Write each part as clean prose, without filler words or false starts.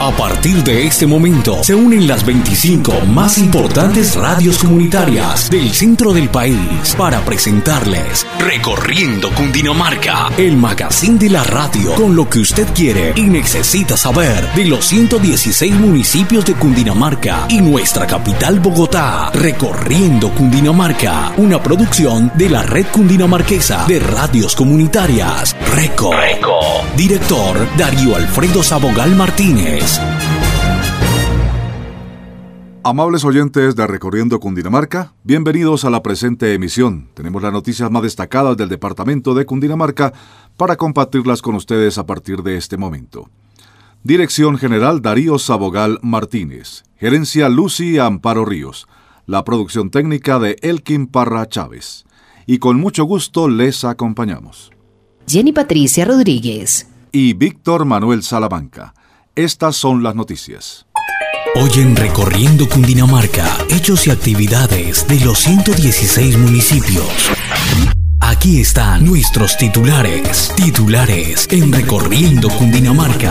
A partir de este momento se unen las 25 más importantes radios comunitarias del centro del país para presentarles Recorriendo Cundinamarca, el magazine de la radio con lo que usted quiere y necesita saber de los 116 municipios de Cundinamarca y nuestra capital Bogotá. Recorriendo Cundinamarca, una producción de la Red Cundinamarquesa de Radios Comunitarias, RECO. Director Darío Alfredo Sabogal Martínez. Amables oyentes de Recorriendo Cundinamarca, bienvenidos a la presente emisión. Tenemos las noticias más destacadas del departamento de Cundinamarca para compartirlas con ustedes a partir de este momento. Dirección General Darío Sabogal Martínez. Gerencia Lucy Amparo Ríos. La producción técnica de Elkin Parra Chávez. Y con mucho gusto les acompañamos Jenny Patricia Rodríguez y Víctor Manuel Salamanca. Estas son las noticias. Hoy en Recorriendo Cundinamarca, hechos y actividades de los 116 municipios. Aquí están nuestros titulares en Recorriendo Cundinamarca.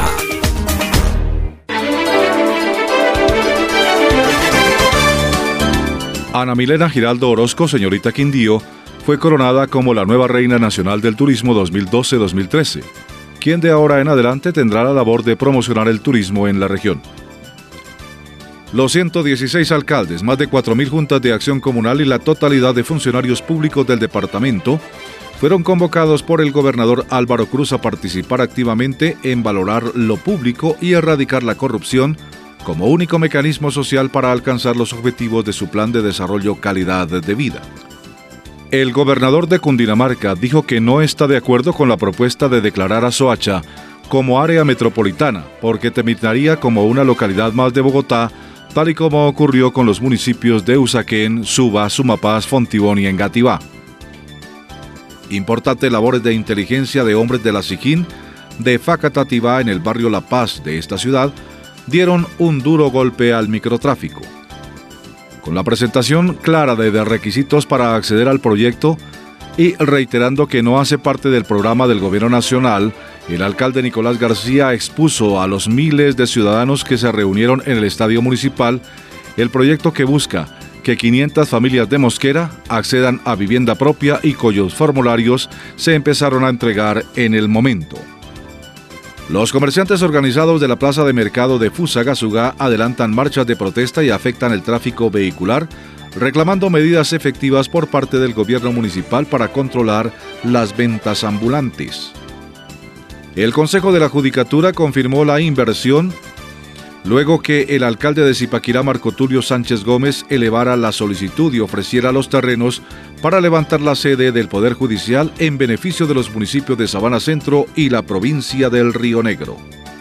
Ana Milena Giraldo Orozco, señorita Quindío, fue coronada como la nueva Reina Nacional del Turismo 2012-2013, quien de ahora en adelante tendrá la labor de promocionar el turismo en la región. Los 116 alcaldes, más de 4.000 juntas de acción comunal y la totalidad de funcionarios públicos del departamento fueron convocados por el gobernador Álvaro Cruz a participar activamente en valorar lo público y erradicar la corrupción como único mecanismo social para alcanzar los objetivos de su plan de desarrollo calidad de vida. El gobernador de Cundinamarca dijo que no está de acuerdo con la propuesta de declarar a Soacha como área metropolitana, porque terminaría como una localidad más de Bogotá, tal y como ocurrió con los municipios de Usaquén, Suba, Sumapaz, Fontibón y Engativá. Importantes labores de inteligencia de hombres de la SIJIN de Facatativá en el barrio La Paz de esta ciudad dieron un duro golpe al microtráfico. Con la presentación clara de requisitos para acceder al proyecto y reiterando que no hace parte del programa del Gobierno Nacional, el alcalde Nicolás García expuso a los miles de ciudadanos que se reunieron en el estadio municipal el proyecto que busca que 500 familias de Mosquera accedan a vivienda propia y cuyos formularios se empezaron a entregar en el momento. Los comerciantes organizados de la plaza de mercado de Fusagasugá adelantan marchas de protesta y afectan el tráfico vehicular, reclamando medidas efectivas por parte del gobierno municipal para controlar las ventas ambulantes. El Consejo de la Judicatura confirmó la inversión luego que el alcalde de Zipaquirá, Marco Tulio Sánchez Gómez, elevara la solicitud y ofreciera los terrenos para levantar la sede del Poder Judicial en beneficio de los municipios de Sabana Centro y la provincia del Río Negro.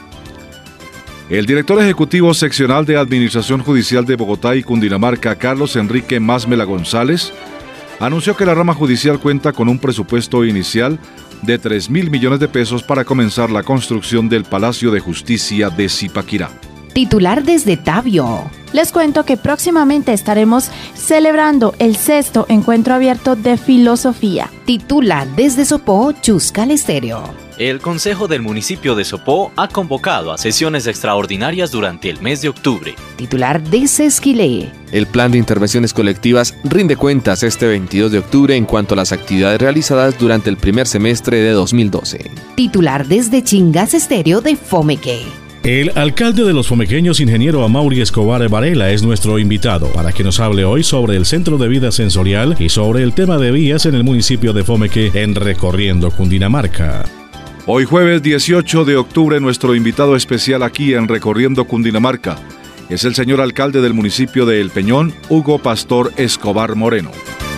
El director ejecutivo seccional de Administración Judicial de Bogotá y Cundinamarca, Carlos Enrique Masmela González, anunció que la rama judicial cuenta con un presupuesto inicial de 3.000 millones de pesos para comenzar la construcción del Palacio de Justicia de Zipaquirá. Titular desde Tabio. Les cuento que próximamente estaremos celebrando el 6º encuentro abierto de filosofía. Titular desde Sopó, Chuscal Estéreo. El Consejo del Municipio de Sopó ha convocado a sesiones extraordinarias durante el mes de octubre. Titular desde Esquilé. El plan de intervenciones colectivas rinde cuentas este 22 de octubre en cuanto a las actividades realizadas durante el primer semestre de 2012. Titular desde Chingas Estéreo de Fomeque. El alcalde de los fomequeños, ingeniero Amaury Escobar Varela, es nuestro invitado para que nos hable hoy sobre el Centro de Vida Sensorial y sobre el tema de vías en el municipio de Fomeque en Recorriendo Cundinamarca. Hoy jueves 18 de octubre, nuestro invitado especial aquí en Recorriendo Cundinamarca es el señor alcalde del municipio de El Peñón, Hugo Pastor Escobar Moreno.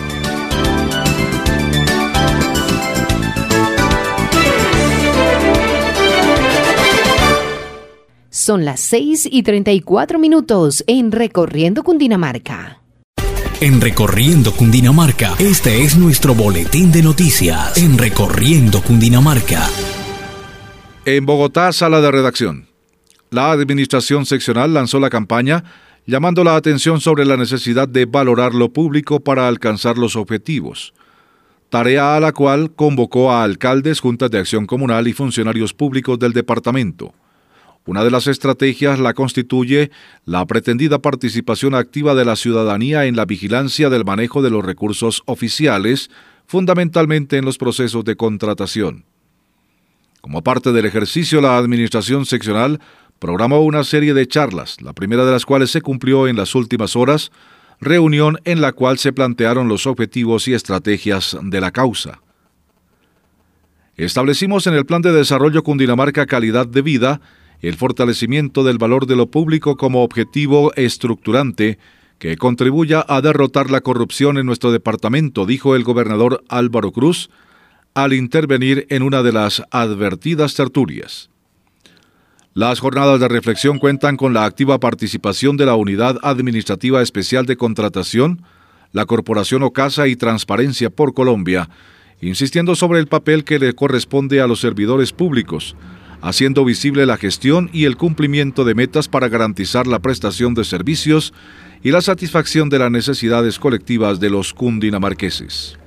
Son las 6:34 en Recorriendo Cundinamarca. En Recorriendo Cundinamarca, este es nuestro boletín de noticias. En Recorriendo Cundinamarca. En Bogotá, sala de redacción. La administración seccional lanzó la campaña llamando la atención sobre la necesidad de valorar lo público para alcanzar los objetivos. Tarea a la cual convocó a alcaldes, juntas de acción comunal y funcionarios públicos del departamento. Una de las estrategias la constituye la pretendida participación activa de la ciudadanía en la vigilancia del manejo de los recursos oficiales, fundamentalmente en los procesos de contratación. Como parte del ejercicio, la Administración Seccional programó una serie de charlas, la primera de las cuales se cumplió en las últimas horas, reunión en la cual se plantearon los objetivos y estrategias de la causa. Establecimos en el Plan de Desarrollo Cundinamarca Calidad de Vida el fortalecimiento del valor de lo público como objetivo estructurante que contribuya a derrotar la corrupción en nuestro departamento, dijo el gobernador Álvaro Cruz al intervenir en una de las advertidas tertulias. Las jornadas de reflexión cuentan con la activa participación de la Unidad Administrativa Especial de Contratación, la Corporación Ocasa y Transparencia por Colombia, insistiendo sobre el papel que le corresponde a los servidores públicos, haciendo visible la gestión y el cumplimiento de metas para garantizar la prestación de servicios y la satisfacción de las necesidades colectivas de los cundinamarqueses.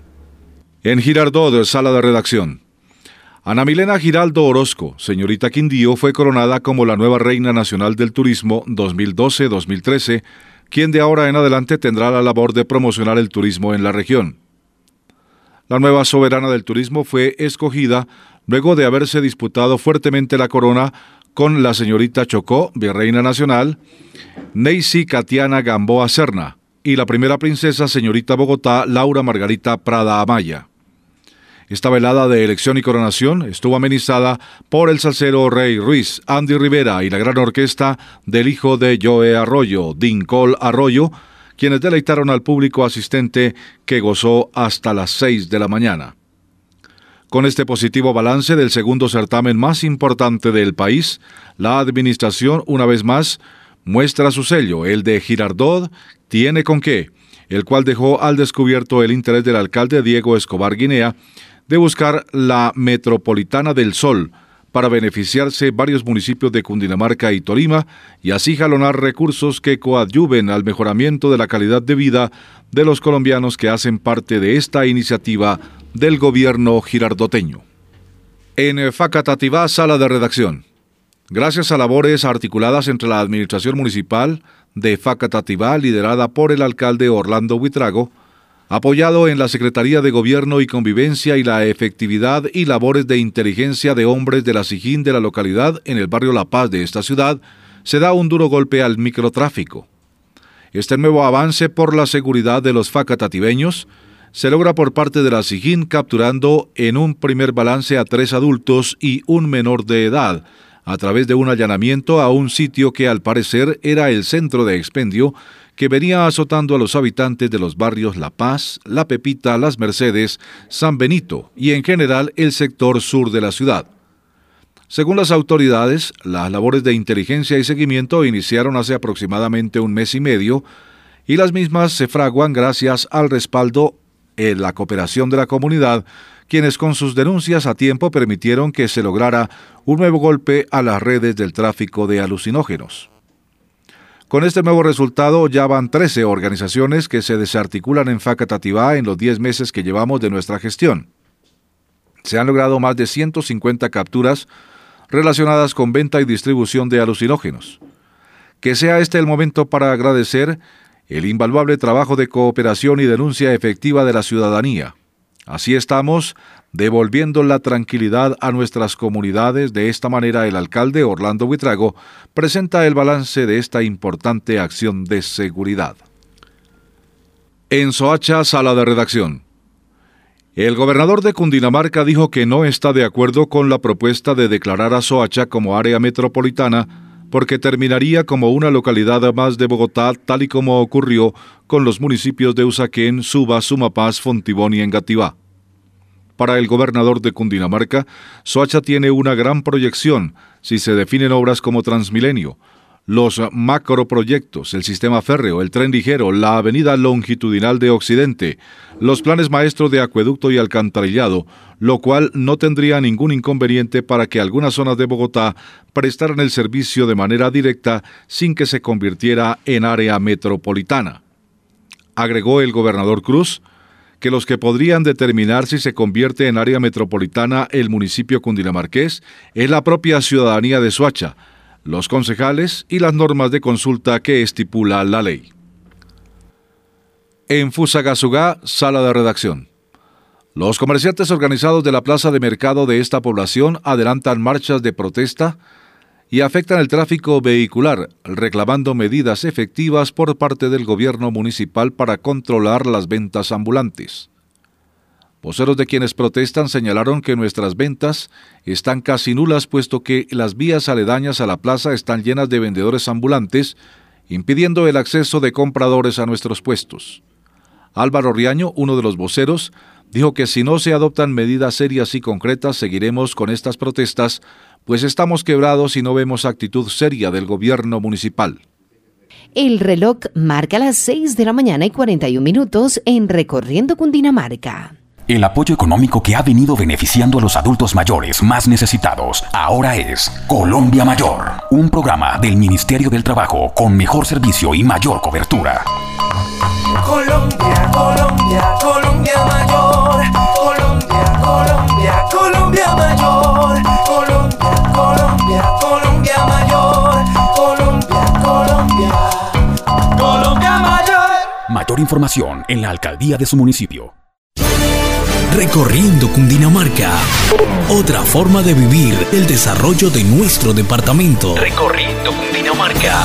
En Girardot, sala de redacción. Ana Milena Giraldo Orozco, señorita Quindío, fue coronada como la nueva Reina Nacional del Turismo 2012-2013, quien de ahora en adelante tendrá la labor de promocionar el turismo en la región. La nueva soberana del turismo fue escogida luego de haberse disputado fuertemente la corona con la señorita Chocó, virreina nacional, Neisy Katiana Gamboa Serna, y la primera princesa señorita Bogotá, Laura Margarita Prada Amaya. Esta velada de elección y coronación estuvo amenizada por el salsero Rey Ruiz, Andy Rivera y la gran orquesta del hijo de Joe Arroyo, Dincol Arroyo, quienes deleitaron al público asistente que gozó hasta las 6 de la mañana. Con este positivo balance del segundo certamen más importante del país, la administración, una vez más, muestra su sello, el de Girardot tiene con qué, el cual dejó al descubierto el interés del alcalde Diego Escobar Guinea de buscar la Metropolitana del Sol para beneficiarse varios municipios de Cundinamarca y Tolima y así jalonar recursos que coadyuven al mejoramiento de la calidad de vida de los colombianos que hacen parte de esta iniciativa del gobierno girardoteño. En Facatativá, sala de redacción. Gracias a labores articuladas entre la administración municipal de Facatativá, liderada por el alcalde Orlando Buitrago, apoyado en la Secretaría de Gobierno y Convivencia y la efectividad y labores de inteligencia de hombres de la SIGIN de la localidad en el barrio La Paz de esta ciudad, se da un duro golpe al microtráfico. Este nuevo avance por la seguridad de los facatativeños se logra por parte de la SIGIN capturando en un primer balance a 3 adultos y un menor de edad, a través de un allanamiento a un sitio que al parecer era el centro de expendio que venía azotando a los habitantes de los barrios La Paz, La Pepita, Las Mercedes, San Benito y en general el sector sur de la ciudad. Según las autoridades, las labores de inteligencia y seguimiento iniciaron hace aproximadamente un mes y medio y las mismas se fraguan gracias al respaldo en la cooperación de la comunidad, quienes con sus denuncias a tiempo permitieron que se lograra un nuevo golpe a las redes del tráfico de alucinógenos. Con este nuevo resultado ya van 13 organizaciones que se desarticulan en Facatativá en los 10 meses que llevamos de nuestra gestión. Se han logrado más de 150 capturas relacionadas con venta y distribución de alucinógenos. Que sea este el momento para agradecer el invaluable trabajo de cooperación y denuncia efectiva de la ciudadanía. Así estamos devolviendo la tranquilidad a nuestras comunidades. De esta manera, el alcalde Orlando Buitrago presenta el balance de esta importante acción de seguridad. En Soacha, sala de redacción. El gobernador de Cundinamarca dijo que no está de acuerdo con la propuesta de declarar a Soacha como área metropolitana porque terminaría como una localidad más de Bogotá, tal y como ocurrió con los municipios de Usaquén, Suba, Sumapaz, Fontibón y Engativá. Para el gobernador de Cundinamarca, Soacha tiene una gran proyección si se definen obras como Transmilenio, los macroproyectos, el sistema férreo, el tren ligero, la avenida longitudinal de Occidente, los planes maestros de acueducto y alcantarillado, lo cual no tendría ningún inconveniente para que algunas zonas de Bogotá prestaran el servicio de manera directa sin que se convirtiera en área metropolitana. Agregó el gobernador Cruz que los que podrían determinar si se convierte en área metropolitana el municipio cundinamarqués es la propia ciudadanía de Soacha, los concejales y las normas de consulta que estipula la ley. En Fusagasugá, sala de redacción. Los comerciantes organizados de la plaza de mercado de esta población adelantan marchas de protesta y afectan el tráfico vehicular, reclamando medidas efectivas por parte del gobierno municipal para controlar las ventas ambulantes. Voceros de quienes protestan señalaron que nuestras ventas están casi nulas, puesto que las vías aledañas a la plaza están llenas de vendedores ambulantes, impidiendo el acceso de compradores a nuestros puestos. Álvaro Riaño, uno de los voceros, dijo que si no se adoptan medidas serias y concretas, seguiremos con estas protestas, pues estamos quebrados y no vemos actitud seria del gobierno municipal. El reloj marca las 6 de la mañana y 41 minutos en Recorriendo Cundinamarca. El apoyo económico que ha venido beneficiando a los adultos mayores más necesitados ahora es Colombia Mayor, un programa del Ministerio del Trabajo con mejor servicio y mayor cobertura. Colombia, Colombia, Colombia Mayor. Colombia, Colombia, Colombia Mayor. Colombia, Colombia, Colombia Mayor. Colombia, Colombia, Colombia Mayor. Mayor información en la alcaldía de su municipio. Recorriendo Cundinamarca. Otra forma de vivir el desarrollo de nuestro departamento. Recorriendo Cundinamarca.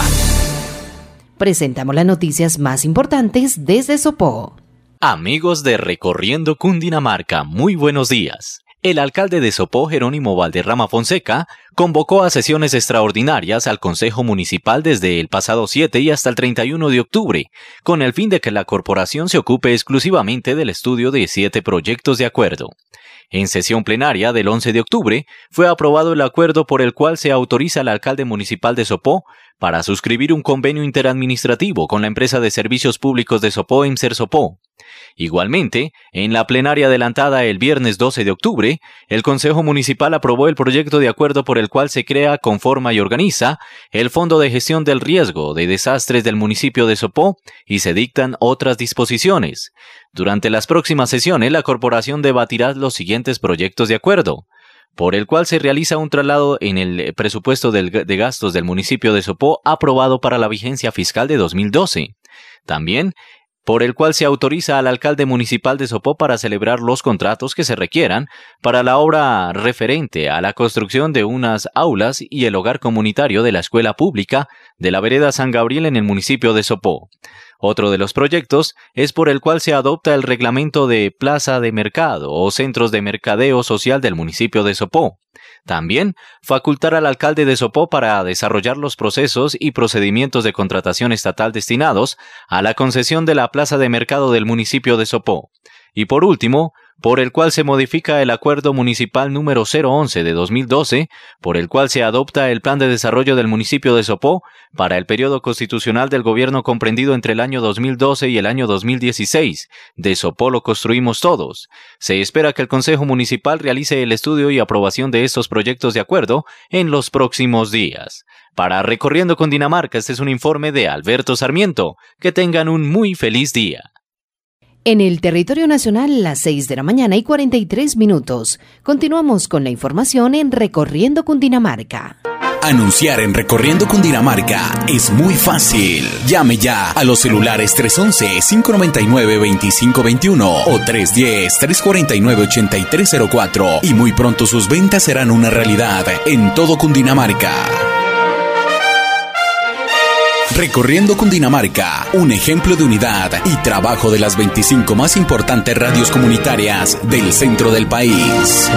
Presentamos las noticias más importantes desde Sopó. Amigos de Recorriendo Cundinamarca, muy buenos días. El alcalde de Sopó, Jerónimo Valderrama Fonseca, convocó a sesiones extraordinarias al Consejo Municipal desde el pasado 7 y hasta el 31 de octubre, con el fin de que la corporación se ocupe exclusivamente del estudio de 7 proyectos de acuerdo. En sesión plenaria del 11 de octubre, fue aprobado el acuerdo por el cual se autoriza al alcalde municipal de Sopó para suscribir un convenio interadministrativo con la empresa de servicios públicos de Sopó, EMSER Sopó. Igualmente, en la plenaria adelantada el viernes 12 de octubre, el Consejo Municipal aprobó el proyecto de acuerdo por el cual se crea, conforma y organiza el Fondo de Gestión del Riesgo de Desastres del municipio de Sopó y se dictan otras disposiciones. Durante las próximas sesiones, la corporación debatirá los siguientes proyectos de acuerdo: por el cual se realiza un traslado en el presupuesto de gastos del municipio de Sopó aprobado para la vigencia fiscal de 2012. También, por el cual se autoriza al alcalde municipal de Sopó para celebrar los contratos que se requieran para la obra referente a la construcción de unas aulas y el hogar comunitario de la escuela pública de la vereda San Gabriel en el municipio de Sopó. Otro de los proyectos es por el cual se adopta el reglamento de plaza de mercado o centros de mercadeo social del municipio de Sopó. También, facultar al alcalde de Sopó para desarrollar los procesos y procedimientos de contratación estatal destinados a la concesión de la plaza de mercado del municipio de Sopó. Y por último, por el cual se modifica el Acuerdo Municipal número 011 de 2012, por el cual se adopta el Plan de Desarrollo del municipio de Sopó para el periodo constitucional del gobierno comprendido entre el año 2012 y el año 2016. De Sopó lo construimos todos. Se espera que el Consejo Municipal realice el estudio y aprobación de estos proyectos de acuerdo en los próximos días. Para Recorriendo Cundinamarca, este es un informe de Alberto Sarmiento. Que tengan un muy feliz día. En el territorio nacional, las 6 de la mañana y 43 minutos. Continuamos con la información en Recorriendo Cundinamarca. Anunciar en Recorriendo Cundinamarca es muy fácil. Llame ya a los celulares 311-599-2521 o 310-349-8304 y muy pronto sus ventas serán una realidad en todo Cundinamarca. Recorriendo Cundinamarca, un ejemplo de unidad y trabajo de las 25 más importantes radios comunitarias del centro del país.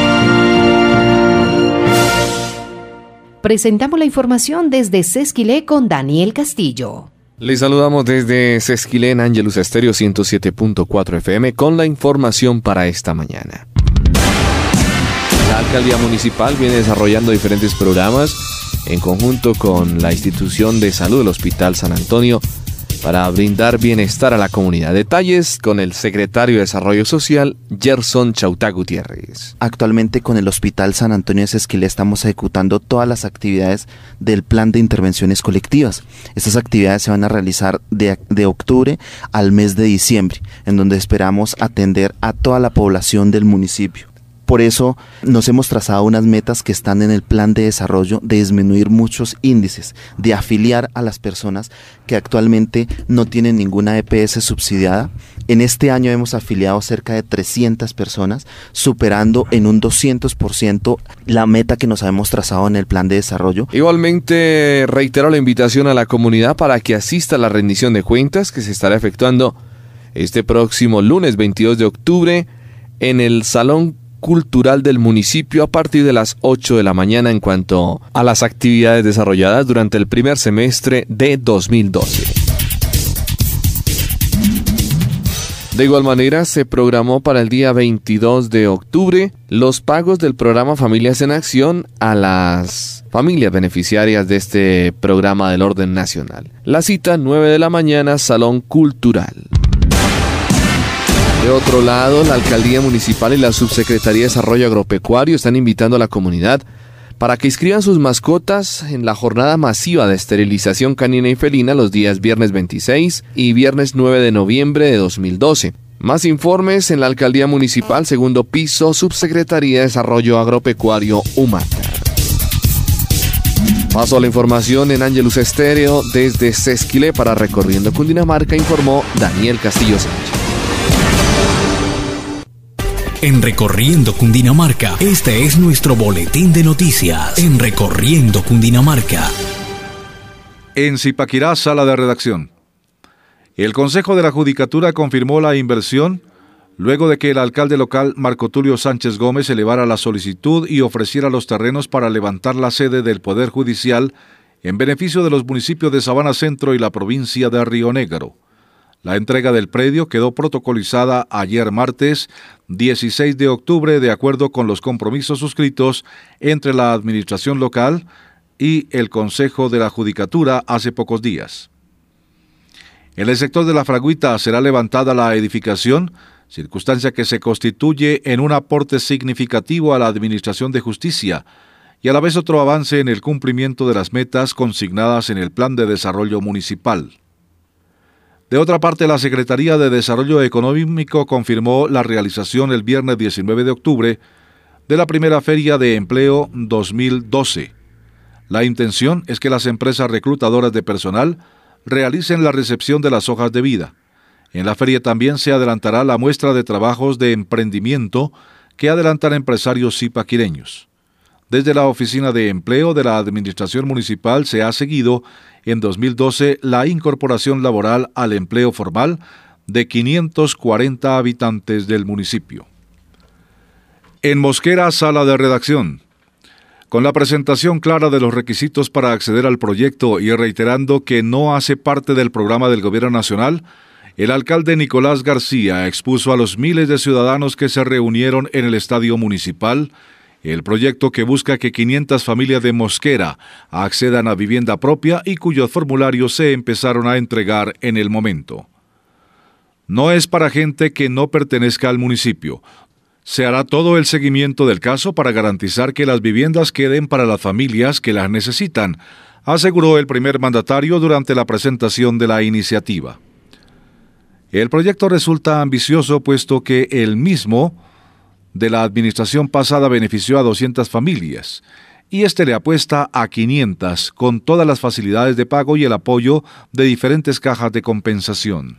Presentamos la información desde Sesquilé con Daniel Castillo. Les saludamos desde Sesquilé en Ángelus Estéreo 107.4 FM con la información para esta mañana. La alcaldía municipal viene desarrollando diferentes programas en conjunto con la institución de salud del Hospital San Antonio para brindar bienestar a la comunidad. Detalles con el secretario de Desarrollo Social, Gerson Chautá Gutiérrez. Actualmente con el Hospital San Antonio de Sesquilé estamos ejecutando todas las actividades del plan de intervenciones colectivas. Estas actividades se van a realizar de octubre al mes de diciembre, en donde esperamos atender a toda la población del municipio. Por eso nos hemos trazado unas metas que están en el plan de desarrollo, de disminuir muchos índices, de afiliar a las personas que actualmente no tienen ninguna EPS subsidiada. En este año hemos afiliado cerca de 300 personas, superando en un 200% la meta que nos habíamos trazado en el plan de desarrollo. Igualmente reitero la invitación a la comunidad para que asista a la rendición de cuentas que se estará efectuando este próximo lunes 22 de octubre en el Salón Cultural del municipio a partir de las 8 de la mañana en cuanto a las actividades desarrolladas durante el primer semestre de 2012. De igual manera, se programó para el día 22 de octubre los pagos del programa Familias en Acción a las familias beneficiarias de este programa del orden nacional. La cita 9 de la mañana, Salón Cultural. De otro lado, la Alcaldía Municipal y la Subsecretaría de Desarrollo Agropecuario están invitando a la comunidad para que inscriban sus mascotas en la jornada masiva de esterilización canina y felina los días viernes 26 y viernes 9 de noviembre de 2012. Más informes en la Alcaldía Municipal, segundo piso, Subsecretaría de Desarrollo Agropecuario, Humata. Paso a la información en Ángelus Estéreo desde Sesquilé para Recorriendo Cundinamarca, informó Daniel Castillo Sánchez. En Recorriendo Cundinamarca, este es nuestro boletín de noticias. En Recorriendo Cundinamarca. En Zipaquirá, sala de redacción. El Consejo de la Judicatura confirmó la inversión luego de que el alcalde local Marco Tulio Sánchez Gómez elevara la solicitud y ofreciera los terrenos para levantar la sede del Poder Judicial en beneficio de los municipios de Sabana Centro y la provincia de Río Negro. La entrega del predio quedó protocolizada ayer martes 16 de octubre de acuerdo con los compromisos suscritos entre la administración local y el Consejo de la Judicatura hace pocos días. En el sector de La Fragüita será levantada la edificación, circunstancia que se constituye en un aporte significativo a la Administración de Justicia y a la vez otro avance en el cumplimiento de las metas consignadas en el Plan de Desarrollo Municipal. De otra parte, la Secretaría de Desarrollo Económico confirmó la realización el viernes 19 de octubre de la primera Feria de Empleo 2012. La intención es que las empresas reclutadoras de personal realicen la recepción de las hojas de vida. En la feria también se adelantará la muestra de trabajos de emprendimiento que adelantan empresarios zipaquireños. Desde la Oficina de Empleo de la Administración Municipal se ha seguido en 2012 la incorporación laboral al empleo formal de 540 habitantes del municipio. En Mosquera, sala de redacción. Con la presentación clara de los requisitos para acceder al proyecto y reiterando que no hace parte del programa del Gobierno Nacional, el alcalde Nicolás García expuso a los miles de ciudadanos que se reunieron en el estadio municipal el proyecto que busca que 500 familias de Mosquera accedan a vivienda propia y cuyos formularios se empezaron a entregar en el momento. No es para gente que no pertenezca al municipio. Se hará todo el seguimiento del caso para garantizar que las viviendas queden para las familias que las necesitan, aseguró el primer mandatario durante la presentación de la iniciativa. El proyecto resulta ambicioso puesto que el mismo de la administración pasada benefició a 200 familias y este le apuesta a 500 con todas las facilidades de pago y el apoyo de diferentes cajas de compensación.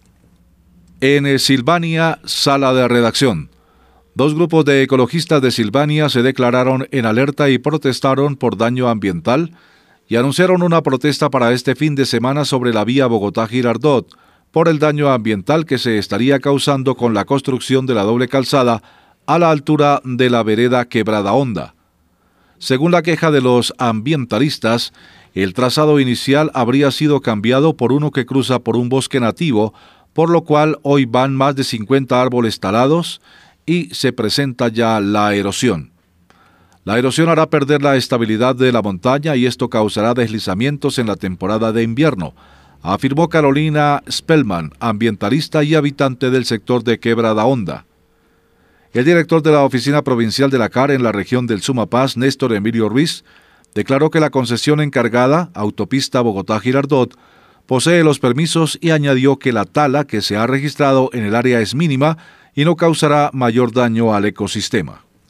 En Silvania, sala de redacción. 2 grupos de ecologistas de Silvania se declararon en alerta y protestaron por daño ambiental y anunciaron una protesta para este fin de semana sobre la vía Bogotá-Girardot por el daño ambiental que se estaría causando con la construcción de la doble calzada a la altura de la vereda Quebrada Honda. Según la queja de los ambientalistas, el trazado inicial habría sido cambiado por uno que cruza por un bosque nativo, por lo cual hoy van más de 50 árboles talados y se presenta ya la erosión. La erosión hará perder la estabilidad de la montaña y esto causará deslizamientos en la temporada de invierno, afirmó Carolina Spellman, ambientalista y habitante del sector de Quebrada Honda. El director de la Oficina Provincial de la CAR en la región del Sumapaz, Néstor Emilio Ruiz, declaró que la concesión encargada, Autopista Bogotá-Girardot, posee los permisos y añadió que la tala que se ha registrado en el área es mínima y no causará mayor daño al ecosistema.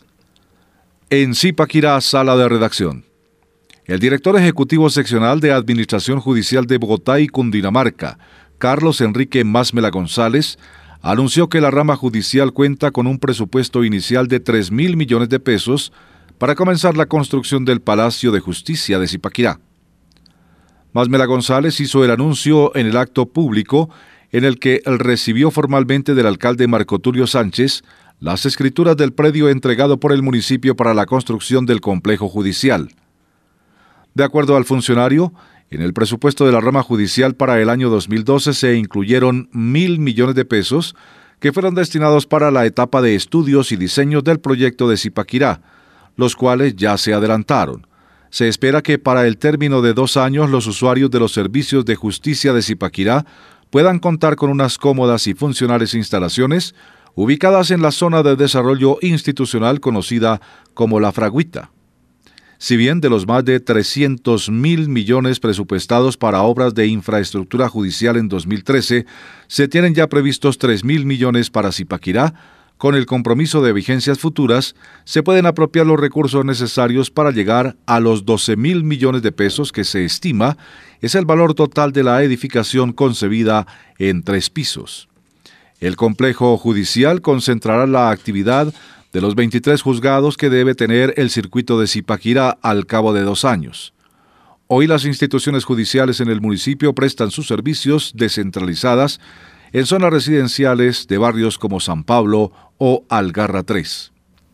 En Zipaquirá, sala de redacción. El director ejecutivo seccional de Administración Judicial de Bogotá y Cundinamarca, Carlos Enrique Másmela González, anunció que la rama judicial cuenta con un presupuesto inicial de 3.000 millones de pesos para comenzar la construcción del Palacio de Justicia de Zipaquirá. Másmela González hizo el anuncio en el acto público en el que recibió formalmente del alcalde Marco Tulio Sánchez las escrituras del predio entregado por el municipio para la construcción del complejo judicial. De acuerdo al funcionario, en el presupuesto de la rama judicial para el año 2012 se incluyeron 1.000 millones de pesos que fueron destinados para la etapa de estudios y diseños del proyecto de Zipaquirá, los cuales ya se adelantaron. Se espera que para el término de 2 años los usuarios de los servicios de justicia de Zipaquirá puedan contar con unas cómodas y funcionales instalaciones ubicadas en la zona de desarrollo institucional conocida como La Fragüita. Si bien de los más de 300.000 millones presupuestados para obras de infraestructura judicial en 2013, se tienen ya previstos 3.000 millones para Zipaquirá. Con el compromiso de vigencias futuras, se pueden apropiar los recursos necesarios para llegar a los 12.000 millones de pesos que se estima es el valor total de la edificación concebida en 3 pisos. El complejo judicial concentrará la actividad de los 23 juzgados que debe tener el circuito de Zipaquirá al cabo de 2 años. Hoy las instituciones judiciales en el municipio prestan sus servicios descentralizadas en zonas residenciales de barrios como San Pablo o Algarra 3.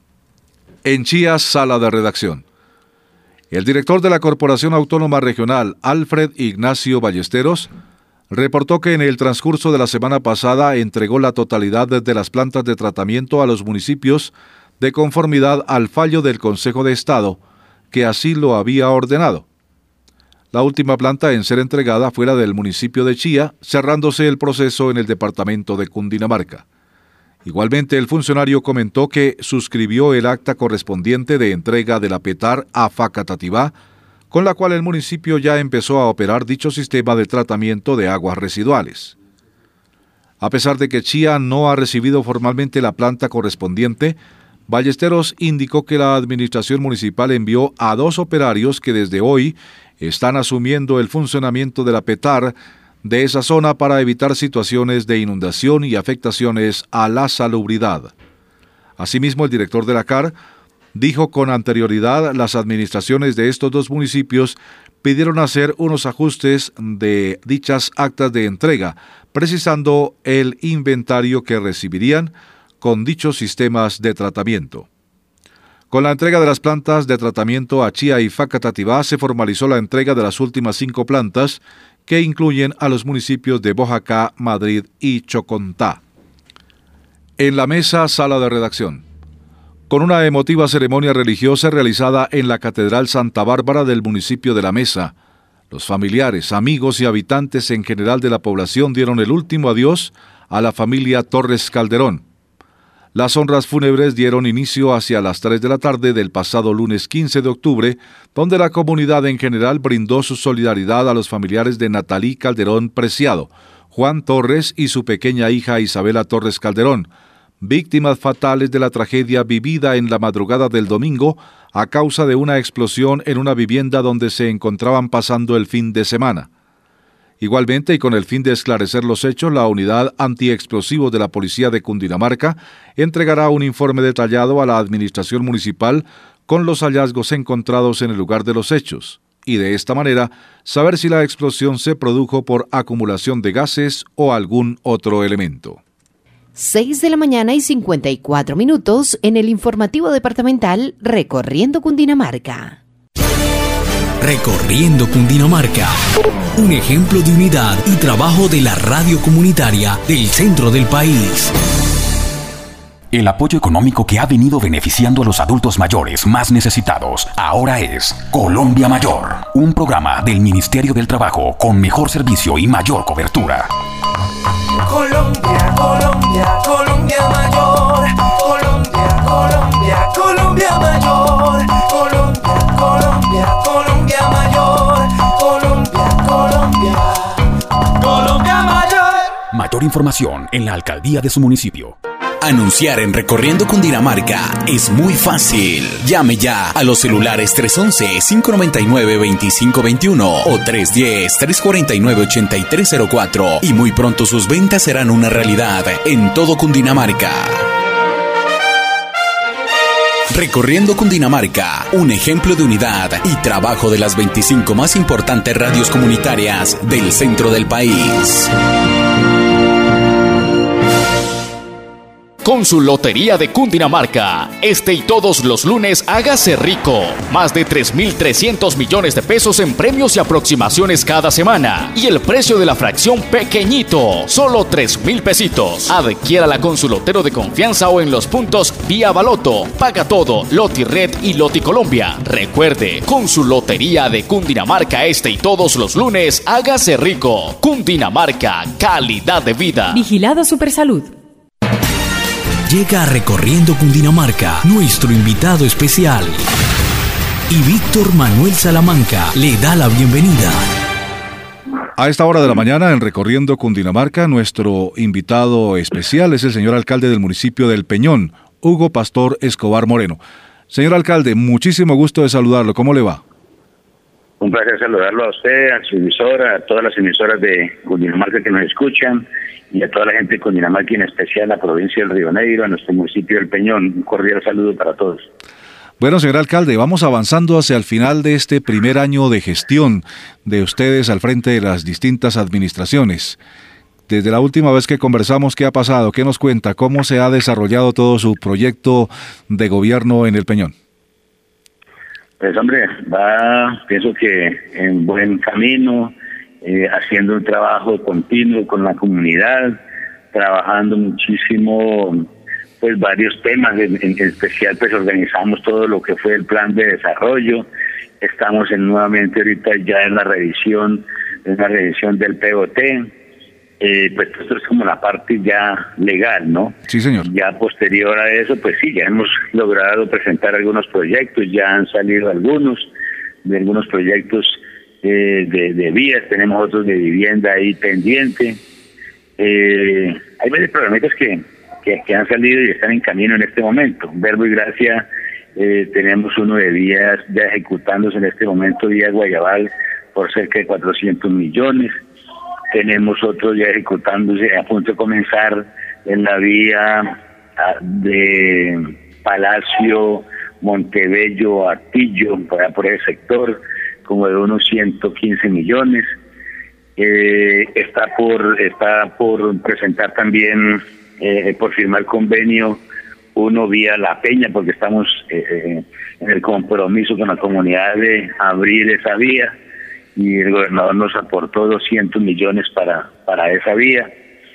En Chía, sala de redacción. El director de la Corporación Autónoma Regional, Alfred Ignacio Ballesteros, reportó que en el transcurso de la semana pasada entregó la totalidad de las plantas de tratamiento a los municipios de conformidad al fallo del Consejo de Estado, que así lo había ordenado. La última planta en ser entregada fue la del municipio de Chía, cerrándose el proceso en el departamento de Cundinamarca. Igualmente, el funcionario comentó que suscribió el acta correspondiente de entrega de la PETAR a Facatativá, con la cual el municipio ya empezó a operar dicho sistema de tratamiento de aguas residuales. A pesar de que Chía no ha recibido formalmente la planta correspondiente, Ballesteros indicó que la administración municipal envió a 2 operarios que desde hoy están asumiendo el funcionamiento de la PETAR de esa zona para evitar situaciones de inundación y afectaciones a la salubridad. Asimismo, el director de la CAR dijo con anterioridad las administraciones de estos 2 municipios pidieron hacer unos ajustes de dichas actas de entrega, precisando el inventario que recibirían con dichos sistemas de tratamiento. Con la entrega de las plantas de tratamiento a Chía y Facatativá se formalizó la entrega de las últimas 5 plantas que incluyen a los municipios de Boyacá, Madrid y Chocontá. En la mesa, sala de redacción. Con una emotiva ceremonia religiosa realizada en la Catedral Santa Bárbara del municipio de La Mesa, los familiares, amigos y habitantes en general de la población dieron el último adiós a la familia Torres Calderón. Las honras fúnebres dieron inicio hacia las 3 de la tarde del pasado lunes 15 de octubre, donde la comunidad en general brindó su solidaridad a los familiares de Natalí Calderón Preciado, Juan Torres y su pequeña hija Isabela Torres Calderón, víctimas fatales de la tragedia vivida en la madrugada del domingo a causa de una explosión en una vivienda donde se encontraban pasando el fin de semana. Igualmente, y con el fin de esclarecer los hechos, la Unidad Antiexplosivos de la Policía de Cundinamarca entregará un informe detallado a la Administración Municipal con los hallazgos encontrados en el lugar de los hechos, y de esta manera saber si la explosión se produjo por acumulación de gases o algún otro elemento. 6:54 a.m. en el informativo departamental Recorriendo Cundinamarca. Recorriendo Cundinamarca, un ejemplo de unidad y trabajo de la radio comunitaria del centro del país. El apoyo económico que ha venido beneficiando a los adultos mayores más necesitados ahora es Colombia Mayor, un programa del Ministerio del Trabajo con mejor servicio y mayor cobertura. Colombia, Colombia, Colombia Mayor. Colombia, Colombia, Colombia Mayor. Colombia, Colombia, Colombia Mayor. Colombia, Colombia, Colombia Mayor. Mayor información en la alcaldía de su municipio. Anunciar en Recorriendo Cundinamarca es muy fácil. Llame ya a los celulares 311-599-2521 o 310-349-8304 y muy pronto sus ventas serán una realidad en todo Cundinamarca. Recorriendo Cundinamarca, un ejemplo de unidad y trabajo de las 25 más importantes radios comunitarias del centro del país. Con su Lotería de Cundinamarca, este y todos los lunes hágase rico. Más de 3.300 millones de pesos en premios y aproximaciones cada semana. Y el precio de la fracción pequeñito, solo 3.000 pesitos. Adquiérala con su lotero de confianza o en los puntos Vía Baloto. Paga todo, Loti Red y Loti Colombia. Recuerde, con su Lotería de Cundinamarca, este y todos los lunes hágase rico. Cundinamarca, calidad de vida. Vigilado Supersalud. Llega Recorriendo Cundinamarca, nuestro invitado especial. Y Víctor Manuel Salamanca le da la bienvenida. A esta hora de la mañana, en Recorriendo Cundinamarca, nuestro invitado especial es el señor alcalde del municipio del Peñón, Hugo Pastor Escobar Moreno. Señor alcalde, muchísimo gusto de saludarlo. ¿Cómo le va? Un placer saludarlo a usted, a su emisora, a todas las emisoras de Cundinamarca que nos escuchan y a toda la gente de Cundinamarca, y en especial a la provincia del Río Negro, a nuestro municipio del Peñón. Un cordial saludo para todos. Bueno, señor alcalde, vamos avanzando hacia el final de este primer año de gestión de ustedes al frente de las distintas administraciones. Desde la última vez que conversamos, ¿qué ha pasado? ¿Qué nos cuenta? ¿Cómo se ha desarrollado todo su proyecto de gobierno en el Peñón? Pues hombre, pienso que en buen camino, haciendo un trabajo continuo con la comunidad, trabajando muchísimo, pues varios temas, en especial pues organizamos todo lo que fue el plan de desarrollo. Estamos nuevamente ahorita ya en la revisión del POT. Pues esto es como la parte ya legal, ¿no? Sí, señor. Ya posterior a eso, pues sí, ya hemos logrado presentar algunos proyectos, ya han salido algunos proyectos de vías, tenemos otros de vivienda ahí pendiente. Hay varios programitas que han salido y están en camino en este momento. Verbo y Gracia, tenemos uno de vías ya ejecutándose en este momento, vía Guayabal, por cerca de 400 millones. Tenemos otro ya ejecutándose, a punto de comenzar en la vía de Palacio, Montebello, Atillo, por ese sector, como de unos 115 millones. Está por presentar también, por firmar convenio, uno vía La Peña, porque estamos en el compromiso con la comunidad de abrir esa vía, y el gobernador nos aportó 200 millones para esa vía.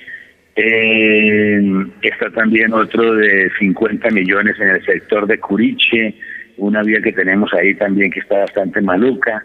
Está también otro de 50 millones en el sector de Curiche, una vía que tenemos ahí también que está bastante maluca.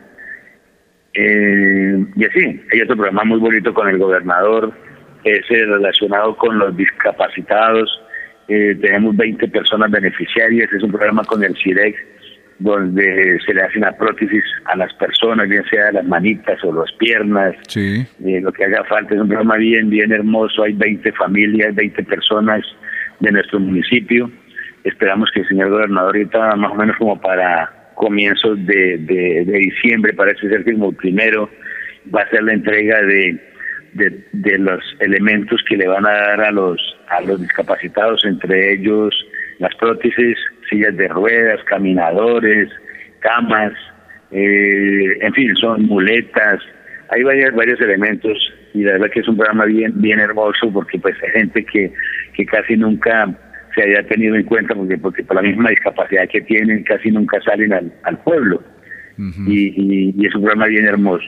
Y así, hay otro programa muy bonito con el gobernador, ese relacionado con los discapacitados. Tenemos 20 personas beneficiarias, es un programa con el CIREC, donde se le hace una prótesis a las personas, bien sea las manitas o las piernas, sí. Lo que haga falta. Es un programa bien hermoso. Hay 20 familias, 20 personas de nuestro municipio. Esperamos que el señor gobernador ahorita, más o menos como para comienzos de diciembre, parece ser que como primero va a ser la entrega de los elementos que le van a dar a los discapacitados, entre ellos las prótesis, sillas de ruedas, caminadores, camas, en fin, son muletas. Hay varios elementos, y la verdad que es un programa bien hermoso, porque pues hay gente que casi nunca se haya tenido en cuenta, porque por la misma discapacidad que tienen casi nunca salen al pueblo. Uh-huh. Y es un programa bien hermoso.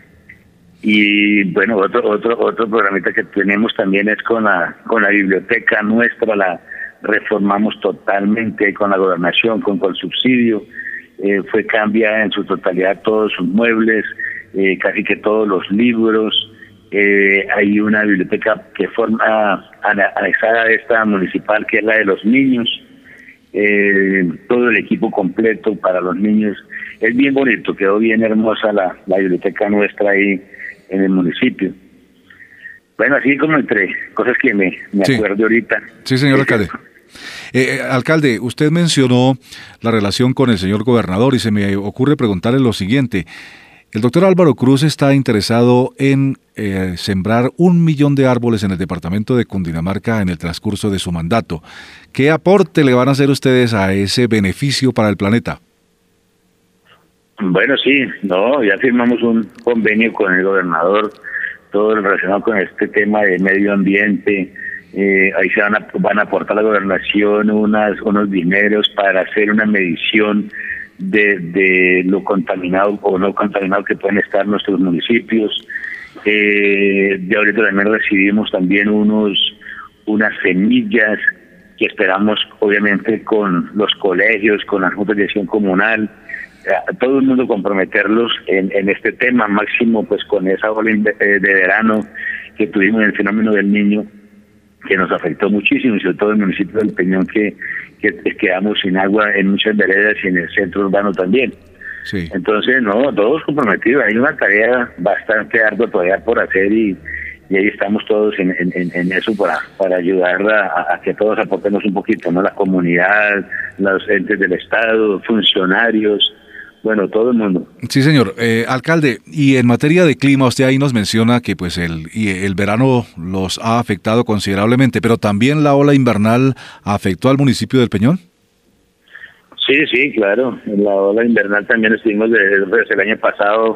Y bueno, otro programita que tenemos también es con la biblioteca nuestra. La reformamos totalmente con la gobernación, con subsidio. Fue cambiada en su totalidad todos sus muebles, casi que todos los libros. Hay una biblioteca que forma anexada a esta municipal, que es la de los niños. Todo el equipo completo para los niños. Es bien bonito, quedó bien hermosa la biblioteca nuestra ahí en el municipio. Bueno, así como entre cosas que me acuerdo ahorita. Sí, señor alcalde. Alcalde, usted mencionó la relación con el señor gobernador y se me ocurre preguntarle lo siguiente. El doctor Álvaro Cruz está interesado en sembrar 1 millón de árboles en el departamento de Cundinamarca en el transcurso de su mandato. ¿Qué aporte le van a hacer ustedes a ese beneficio para el planeta? Bueno, sí, ya firmamos un convenio con el gobernador, todo relacionado con este tema de medio ambiente. Ahí se van a aportar a la gobernación unos dineros para hacer una medición de lo contaminado o no contaminado que pueden estar nuestros municipios. De ahorita también recibimos también unas semillas que esperamos, obviamente, con los colegios, con la Junta de Acción Comunal, todo el mundo comprometerlos en este tema, máximo pues con esa ola de verano que tuvimos en el fenómeno del Niño, que nos afectó muchísimo, y sobre todo el municipio del Peñón, que quedamos sin agua en muchas veredas y en el centro urbano también. Sí. Entonces, todos comprometidos. Hay una tarea bastante ardua todavía por hacer y ahí estamos todos en eso para ayudar a que todos aportemos un poquito, ¿no? La comunidad, los entes del Estado, funcionarios, bueno, todo el mundo. Sí, señor. Alcalde, y en materia de clima, usted ahí nos menciona que pues el verano los ha afectado considerablemente, pero también la ola invernal afectó al municipio del Peñón. Sí, claro. En la ola invernal también estuvimos desde el año pasado.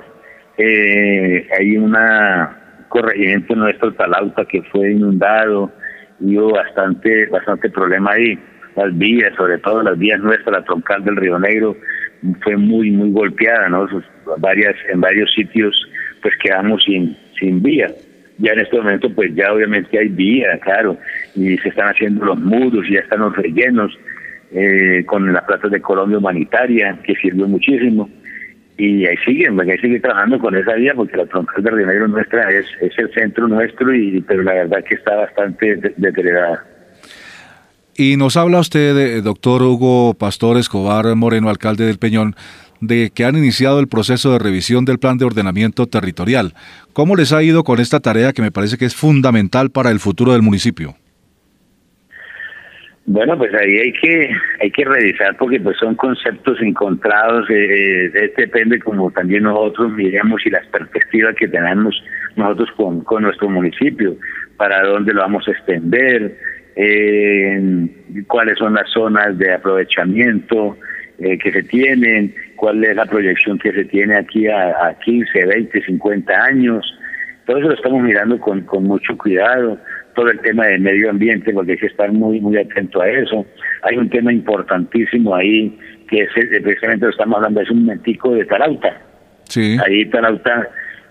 Hay una corregimiento nuestro, Talauta, que fue inundado y hubo bastante problema ahí. Las vías, sobre todo las vías nuestras, la troncal del Río Negro, fue muy golpeada, ¿no? En varios sitios pues quedamos sin vía. Ya en este momento pues ya obviamente hay vía, claro, y se están haciendo los muros y ya están los rellenos con las plazas de Colombia Humanitaria, que sirvió muchísimo, y ahí sigue trabajando con esa vía, porque la troncal del Río Negro nuestra es el centro nuestro, pero la verdad que está bastante deteriorada. Y nos habla usted, doctor Hugo Pastor Escobar Moreno, alcalde del Peñón, de que han iniciado el proceso de revisión del plan de ordenamiento territorial. ¿Cómo les ha ido con esta tarea que me parece que es fundamental para el futuro del municipio? Bueno, pues ahí hay que revisar, porque pues son conceptos encontrados. Depende como también nosotros miremos y las perspectivas que tenemos nosotros con nuestro municipio, para dónde lo vamos a extender, cuáles son las zonas de aprovechamiento que se tienen, cuál es la proyección que se tiene aquí a 15, 20, 50 años. Todo eso lo estamos mirando con mucho cuidado. Todo el tema del medio ambiente, porque hay que estar muy atento a eso. Hay un tema importantísimo ahí, que es precisamente lo estamos hablando hace un momentico, de Talauta. Sí. Ahí Talauta,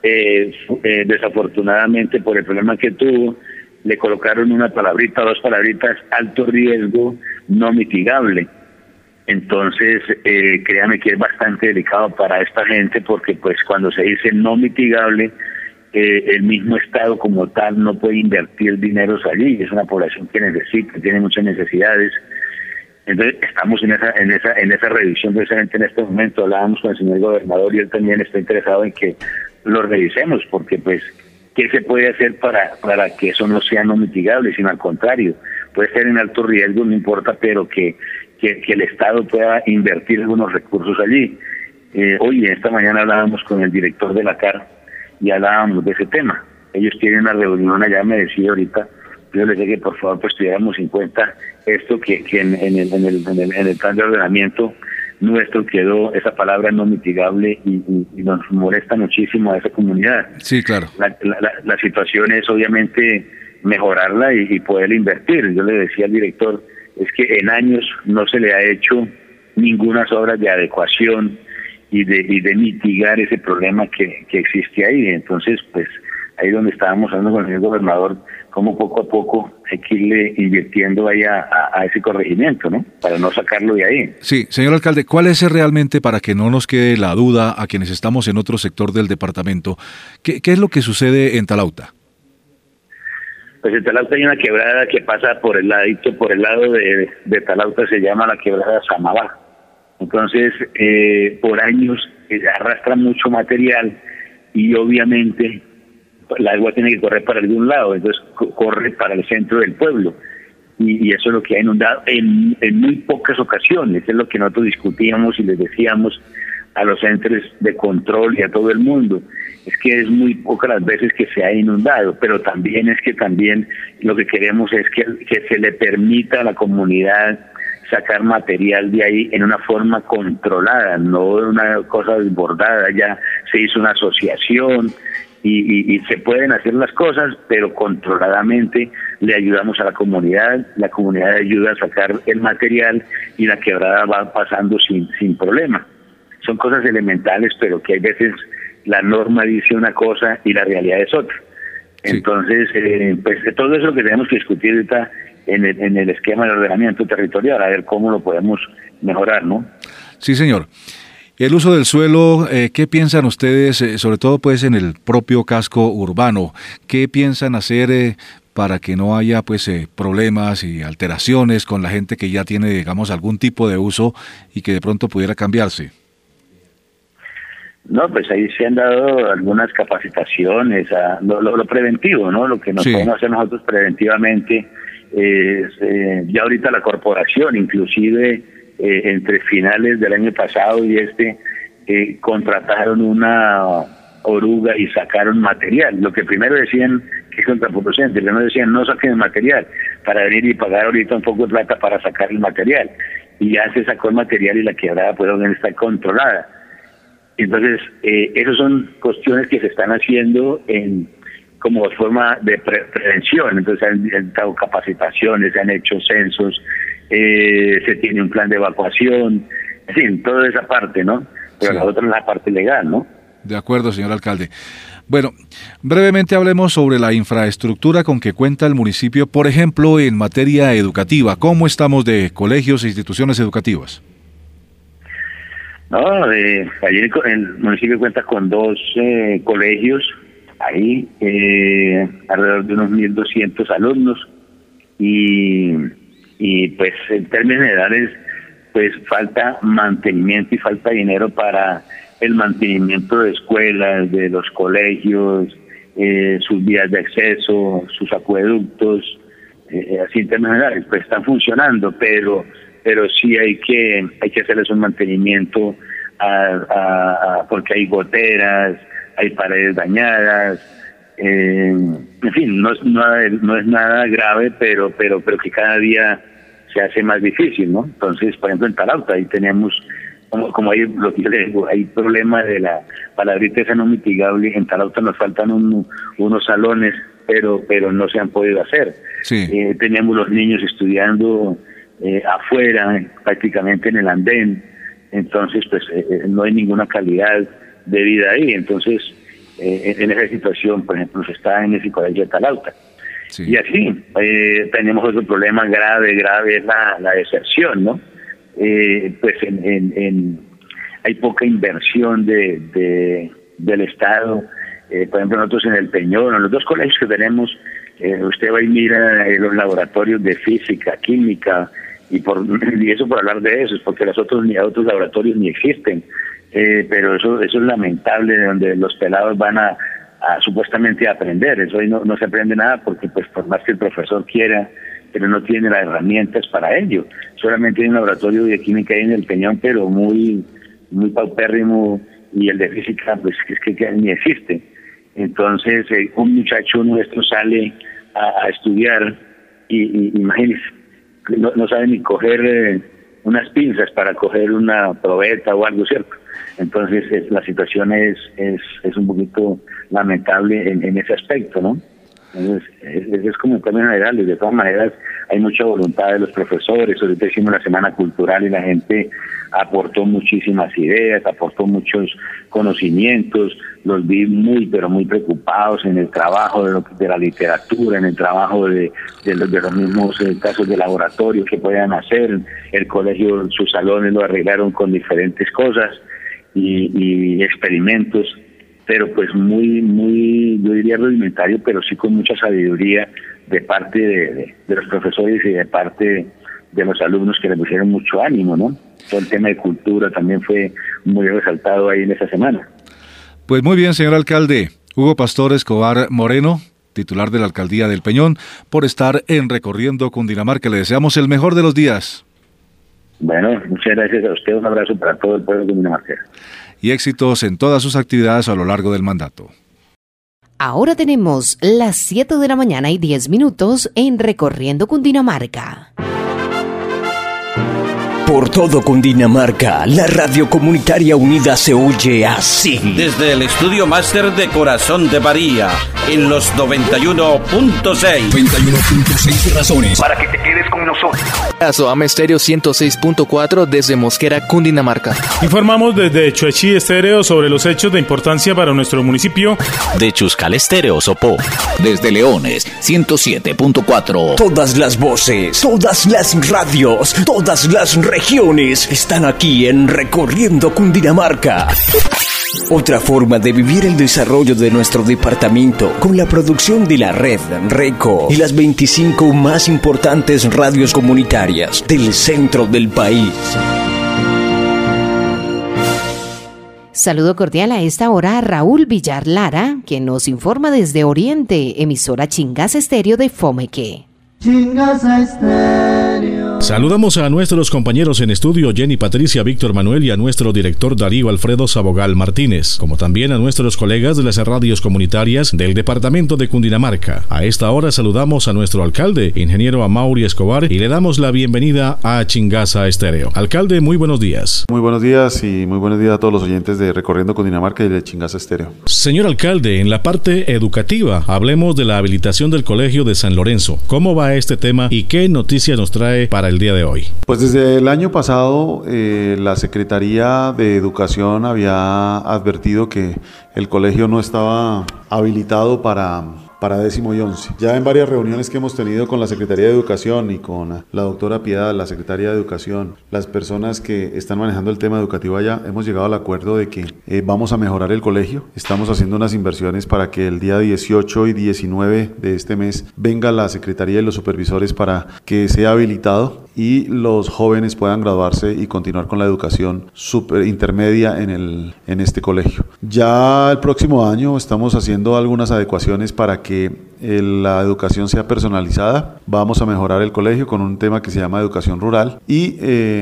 desafortunadamente por el problema que tuvo, le colocaron dos palabritas, alto riesgo, no mitigable. Entonces, créame que es bastante delicado para esta gente, porque pues cuando se dice no mitigable, el mismo Estado como tal no puede invertir dineros allí. Es una población que tiene muchas necesidades. Entonces estamos en esa revisión precisamente en este momento. Hablábamos con el señor gobernador y él también está interesado en que lo revisemos, porque pues ¿qué se puede hacer para que eso no sea no mitigable, sino al contrario? Puede ser en alto riesgo, no importa, pero que el Estado pueda invertir algunos recursos allí. Hoy, esta mañana hablábamos con el director de la CAR y hablábamos de ese tema. Ellos tienen una reunión allá, me decía ahorita, yo les dije que por favor pues tuviéramos en cuenta esto, que en el plan de ordenamiento nuestro quedó esa palabra no mitigable y nos molesta muchísimo a esa comunidad. Sí, claro. La situación es obviamente mejorarla y poder invertir. Yo le decía al director, es que en años no se le ha hecho ninguna obra de adecuación y de mitigar ese problema que existe ahí. Entonces, pues, ahí donde estábamos hablando con el gobernador, como poco a poco hay que irle invirtiendo ahí a ese corregimiento, ¿no? Para no sacarlo de ahí. Sí, señor alcalde, ¿cuál es realmente, para que no nos quede la duda a quienes estamos en otro sector del departamento, qué es lo que sucede en Talauta? Pues en Talauta hay una quebrada que pasa por el lado de Talauta, se llama la quebrada Samabá. Entonces, por años arrastra mucho material y obviamente el agua tiene que correr para algún lado, entonces corre para el centro del pueblo. Y eso es lo que ha inundado en muy pocas ocasiones, es lo que nosotros discutíamos y les decíamos a los entes de control y a todo el mundo, es que es muy pocas las veces que se ha inundado, pero también es que también lo que queremos es que se le permita a la comunidad sacar material de ahí en una forma controlada, no una cosa desbordada. Ya se hizo una asociación y se pueden hacer las cosas, pero controladamente le ayudamos a la comunidad ayuda a sacar el material y la quebrada va pasando sin problema. Son cosas elementales, pero que hay veces la norma dice una cosa y la realidad es otra. Sí. Entonces, pues todo eso es lo que tenemos que discutir ahorita en el esquema de ordenamiento territorial, a ver cómo lo podemos mejorar, ¿no? Sí, señor. El uso del suelo, ¿qué piensan ustedes, sobre todo pues en el propio casco urbano? ¿Qué piensan hacer para que no haya pues problemas y alteraciones con la gente que ya tiene, digamos, algún tipo de uso y que de pronto pudiera cambiarse? No, pues ahí se han dado algunas capacitaciones, lo preventivo, ¿no? Lo que nos podemos hacer nosotros preventivamente es, ya ahorita la corporación, inclusive entre finales del año pasado y contrataron una oruga y sacaron material. Lo que primero decían que es contraproducente, primero decían no saquen el material para venir y pagar ahorita un poco de plata para sacar el material. Y ya se sacó el material y la quebrada puede estar controlada. Entonces, esas son cuestiones que se están haciendo como forma de prevención. Entonces, se han dado capacitaciones, se han hecho censos, se tiene un plan de evacuación, en fin, toda esa parte, ¿no? Pero la otra es la parte legal, ¿no? De acuerdo, señor alcalde. Bueno, brevemente hablemos sobre la infraestructura con que cuenta el municipio, por ejemplo, en materia educativa. ¿Cómo estamos de colegios e instituciones educativas? No, allí el municipio cuenta con 2 colegios, ahí alrededor de unos 1.200 alumnos y pues en términos generales pues falta mantenimiento y falta dinero para el mantenimiento de escuelas, de los colegios, sus vías de acceso, sus acueductos, así en términos generales pues están funcionando, pero sí hay que hacerles un mantenimiento porque hay goteras, hay paredes dañadas, en fin, no es nada grave, pero que cada día se hace más difícil, ¿no? Entonces, por ejemplo, en Talauta ahí tenemos, como hay lo que yo le digo, hay problema de la palabrita esa no mitigable. En Talauta nos faltan unos salones, pero no se han podido hacer. Sí. Tenemos los niños estudiando afuera, prácticamente en el andén, entonces pues no hay ninguna calidad de vida ahí. Entonces en esa situación, por ejemplo, se está en ese colegio de Talauta. Sí. Y así tenemos otro problema grave es la deserción, ¿no? Pues hay poca inversión del Estado. Por ejemplo, nosotros en el Peñón, en los 2 colegios que tenemos, usted va y mira los laboratorios de física, química, y eso por hablar de eso, es porque los otros laboratorios ni existen. Pero eso es lamentable, de donde los pelados van a supuestamente a aprender. Eso ahí no se aprende nada, porque pues por más que el profesor quiera, pero no tiene las herramientas para ello. Solamente hay un laboratorio de química ahí en el Peñón, pero muy paupérrimo, y el de física pues es que ni existe. Entonces un muchacho, uno de estos sale a estudiar y imagínese, no sabe ni coger unas pinzas para coger una probeta o algo, ¿cierto? Entonces la situación es un poquito lamentable en ese aspecto, ¿no? Entonces es como en términos generales. De todas maneras hay mucha voluntad de los profesores. Ahorita hicimos la semana cultural y la gente aportó muchísimas ideas, aportó muchos conocimientos. Los vi muy preocupados en el trabajo de la literatura, en el trabajo de los mismos casos de laboratorio que puedan hacer. El colegio, sus salones lo arreglaron con diferentes cosas y experimentos, pero pues muy, yo diría rudimentario, pero sí con mucha sabiduría de parte de los profesores y de parte de los alumnos, que le pusieron mucho ánimo, ¿no? Todo el tema de cultura también fue muy resaltado ahí en esa semana. Pues muy bien, señor alcalde. Hugo Pastor Escobar Moreno, titular de la Alcaldía del Peñón, por estar en Recorriendo Cundinamarca. Le deseamos el mejor de los días. Bueno, muchas gracias a usted, un abrazo para todo el pueblo cundinamarquero. Y éxitos en todas sus actividades a lo largo del mandato. Ahora tenemos las 7 de la mañana y 10 minutos en Recorriendo Cundinamarca. Por todo Cundinamarca, la radio comunitaria unida se oye así. Desde el estudio máster de Corazón de María, en los 91.6. 91.6 razones para que te quedes con nosotros. Soama Estéreo 106.4 desde Mosquera, Cundinamarca. Informamos desde Chuechi Estéreo sobre los hechos de importancia para nuestro municipio. De Chuscal Estéreo Sopó. Desde Leones 107.4. Todas las voces, todas las radios, todas las regiones están aquí en Recorriendo Cundinamarca. Otra forma de vivir el desarrollo de nuestro departamento con la producción de la red RECO y las 25 más importantes radios comunitarias del centro del país. Saludo cordial a esta hora a Raúl Villar Lara, quien nos informa desde Oriente, emisora Chingaza Estéreo de Fomeque. Chingaza Estéreo. Saludamos a nuestros compañeros en estudio Jenny Patricia Víctor Manuel y a nuestro director Darío Alfredo Sabogal Martínez, como también a nuestros colegas de las radios comunitarias del departamento de Cundinamarca. A esta hora saludamos a nuestro alcalde, ingeniero Amaury Escobar, y le damos la bienvenida a Chingaza Estéreo. Alcalde, muy buenos días. Muy buenos días y muy buenos días a todos los oyentes de Recorriendo Cundinamarca y de Chingaza Estéreo. Señor alcalde, en la parte educativa, hablemos de la habilitación del Colegio de San Lorenzo. ¿Cómo va este tema y qué noticias nos trae para el día de hoy? Pues desde el año pasado la Secretaría de Educación había advertido que el colegio no estaba habilitado para décimo y 11. Ya en varias reuniones que hemos tenido con la Secretaría de Educación y con la doctora Piedad, la Secretaria de Educación, las personas que están manejando el tema educativo allá, hemos llegado al acuerdo de que vamos a mejorar el colegio. Estamos haciendo unas inversiones para que el día 18 y 19 de este mes venga la Secretaría y los supervisores para que sea habilitado y los jóvenes puedan graduarse y continuar con la educación intermedia en este colegio. Ya el próximo año estamos haciendo algunas adecuaciones para que la educación sea personalizada. Vamos a mejorar el colegio con un tema que se llama educación rural y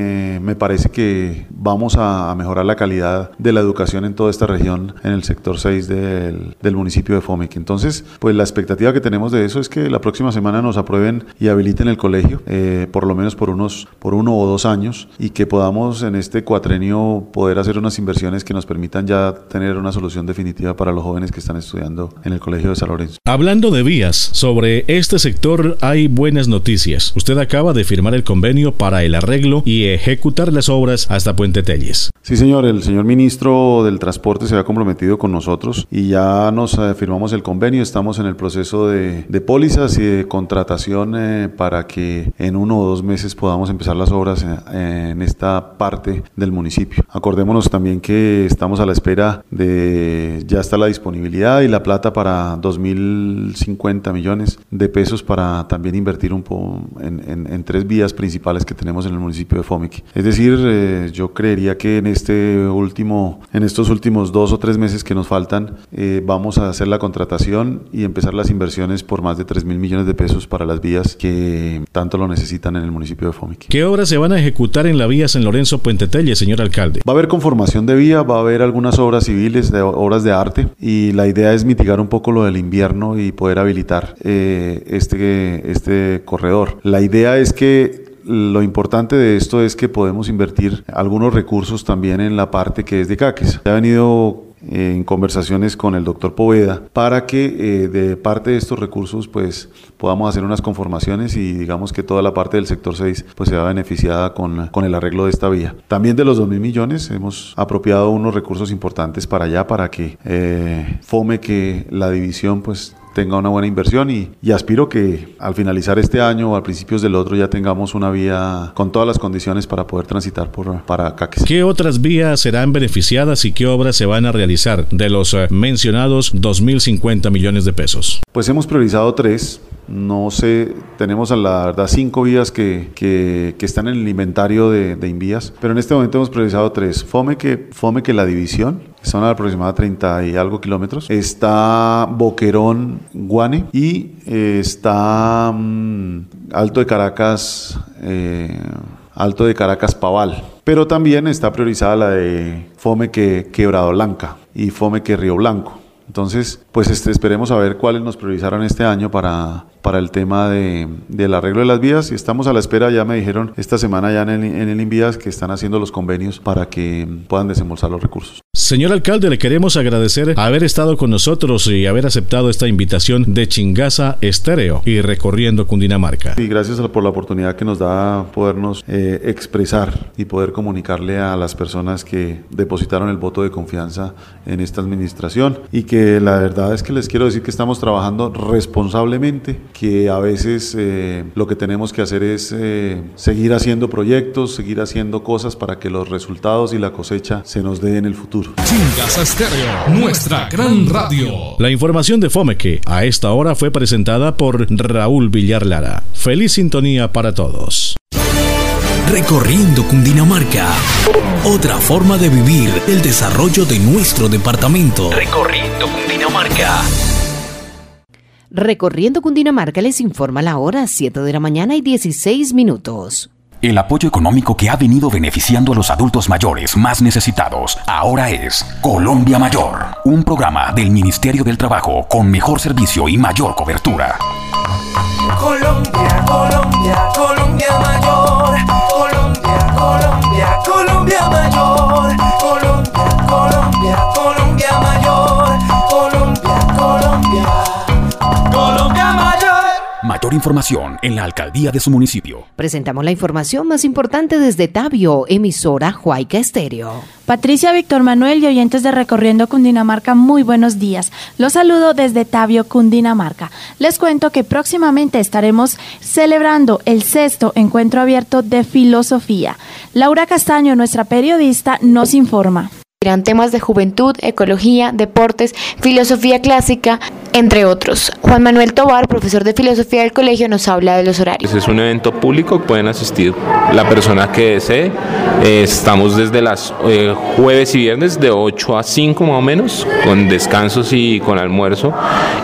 me parece que vamos a mejorar la calidad de la educación en toda esta región, en el sector 6 del municipio de Fomeque. Entonces, pues la expectativa que tenemos de eso es que la próxima semana nos aprueben y habiliten el colegio, por lo menos por 1 o 2 años, y que podamos en este cuatrenio poder hacer unas inversiones que nos permitan ya tener una solución definitiva para los jóvenes que están estudiando en el Colegio de San Lorenzo. Hablando de vías, sobre este sector hay buenas noticias. Usted acaba de firmar el convenio para el arreglo y ejecutar las obras hasta Puente Telles. Sí, señor. El señor ministro del Transporte se ha comprometido con nosotros y ya nos firmamos el convenio. Estamos en el proceso de pólizas y de contratación para que en 1 o 2 meses podamos empezar las obras en esta parte del municipio. Acordémonos también que estamos a la espera de, ya está la disponibilidad y la plata para 2.050 millones de pesos para también invertir un poco en 3 vías principales que tenemos en el municipio de Fomeque. Es decir, yo creería que en estos últimos 2 o 3 meses que nos faltan, vamos a hacer la contratación y empezar las inversiones por más de 3.000 millones de pesos para las vías que tanto lo necesitan en el municipio de Fomeque. ¿Qué obras se van a ejecutar en la vía San Lorenzo Puente Telles, señor alcalde? Va a haber conformación de vía, va a haber algunas obras civiles, obras de arte, y la idea es mitigar un poco lo del invierno y poder habilitar este corredor. La idea es que lo importante de esto es que podemos invertir algunos recursos también en la parte que es de Caques. Se ha venido en conversaciones con el doctor Poveda para que de parte de estos recursos pues podamos hacer unas conformaciones y digamos que toda la parte del sector 6 pues se va beneficiada con el arreglo de esta vía. También de los 2.000 millones hemos apropiado unos recursos importantes para allá para que Fomeque la división pues tenga una buena inversión y aspiro que al finalizar este año o a principios del otro ya tengamos una vía con todas las condiciones para poder transitar para Caques. ¿Qué otras vías serán beneficiadas y qué obras se van a realizar de los mencionados 2.050 millones de pesos? Pues hemos priorizado 3. No sé, tenemos a la verdad 5 vías que están en el inventario de Invías, pero en este momento hemos priorizado 3. Fomeque la división, son aproximadamente 30 y algo kilómetros. Está Boquerón, Guane, y está Alto de Caracas, Paval. Pero también está priorizada la de Fomeque, Quebrado Blanca y Fomeque, Río Blanco. Entonces, pues esperemos a ver cuáles nos priorizaron este año para el tema del arreglo de las vías, y estamos a la espera. Ya me dijeron esta semana ya en el Invías que están haciendo los convenios para que puedan desembolsar los recursos. Señor alcalde, le queremos agradecer haber estado con nosotros y haber aceptado esta invitación de Chingaza Estéreo y Recorriendo Cundinamarca. Y gracias por la oportunidad que nos da podernos expresar y poder comunicarle a las personas que depositaron el voto de confianza en esta administración, y que la verdad es que les quiero decir que estamos trabajando responsablemente, que a veces lo que tenemos que hacer es seguir haciendo proyectos, seguir haciendo cosas para que los resultados y la cosecha se nos dé en el futuro. Chingaza Estéreo, nuestra gran radio. La información de Fomeque a esta hora fue presentada por Raúl Villar Lara. Feliz sintonía para todos. Recorriendo Cundinamarca. Otra forma de vivir el desarrollo de nuestro departamento. Recorriendo Cundinamarca. Recorriendo Cundinamarca les informa la hora 7 de la mañana y 16 minutos. El apoyo económico que ha venido beneficiando a los adultos mayores más necesitados ahora es Colombia Mayor, un programa del Ministerio del Trabajo con mejor servicio y mayor cobertura. Colombia, Colombia, Colombia Mayor. Colombia, Colombia, Colombia Mayor. Colombia, Colombia, Colombia Mayor. Colombia, Colombia, Colombia Mayor. Mayor información en la alcaldía de su municipio. Presentamos la información más importante desde Tabio, emisora Huayca Estéreo. Patricia, Víctor Manuel y oyentes de Recorriendo Cundinamarca, muy buenos días. Los saludo desde Tabio, Cundinamarca. Les cuento que próximamente estaremos celebrando el 6º encuentro abierto de filosofía. Laura Castaño, nuestra periodista, nos informa. Irán temas de juventud, ecología, deportes, filosofía clásica, entre otros. Juan Manuel Tobar, profesor de filosofía del colegio, nos habla de los horarios. Es un evento público, pueden asistir la persona que desee. Estamos desde las jueves y viernes de 8 a 5 más o menos, con descansos y con almuerzo.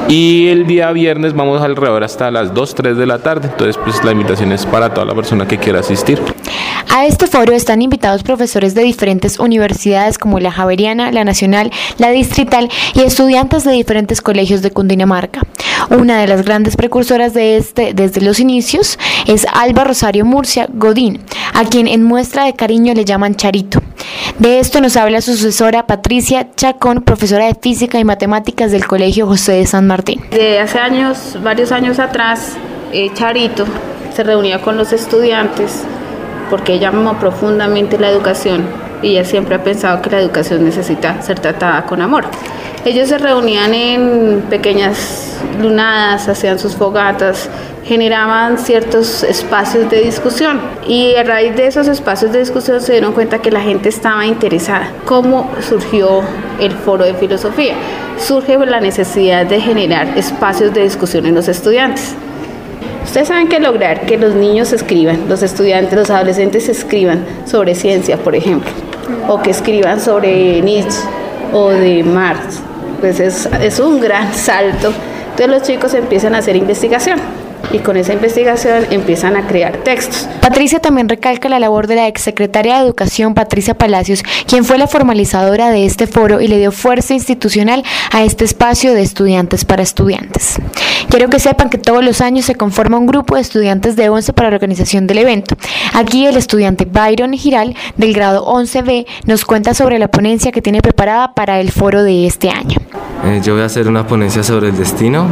Y el día viernes vamos alrededor hasta las 2, 3 de la tarde. Entonces, pues la invitación es para toda la persona que quiera asistir. A este foro están invitados profesores de diferentes universidades como la Javeriana, la Nacional, la Distrital y estudiantes de diferentes colegios de Cundinamarca. Una de las grandes precursoras de desde los inicios es Alba Rosario Murcia Godín, a quien en muestra de cariño le llaman Charito. De esto nos habla su sucesora Patricia Chacón, profesora de Física y Matemáticas del Colegio José de San Martín. De hace años, varios años atrás, Charito se reunía con los estudiantes porque ella amó profundamente la educación y ella siempre ha pensado que la educación necesita ser tratada con amor. Ellos se reunían en pequeñas lunadas, hacían sus fogatas, generaban ciertos espacios de discusión y a raíz de esos espacios de discusión se dieron cuenta que la gente estaba interesada. ¿Cómo surgió el foro de filosofía? Surge la necesidad de generar espacios de discusión en los estudiantes. Ustedes saben que lograr que los niños escriban, los estudiantes, los adolescentes escriban sobre ciencia, por ejemplo, o que escriban sobre Nietzsche o de Marx, pues es un gran salto. Entonces los chicos empiezan a hacer investigación y con esa investigación empiezan a crear textos. Patricia también recalca la labor de la exsecretaria de Educación, Patricia Palacios, quien fue la formalizadora de este foro y le dio fuerza institucional a este espacio de estudiantes para estudiantes. Quiero que sepan que todos los años se conforma un grupo de estudiantes de 11 para la organización del evento. Aquí el estudiante Byron Giral, del grado 11B, nos cuenta sobre la ponencia que tiene preparada para el foro de este año. Yo voy a hacer una ponencia sobre el destino.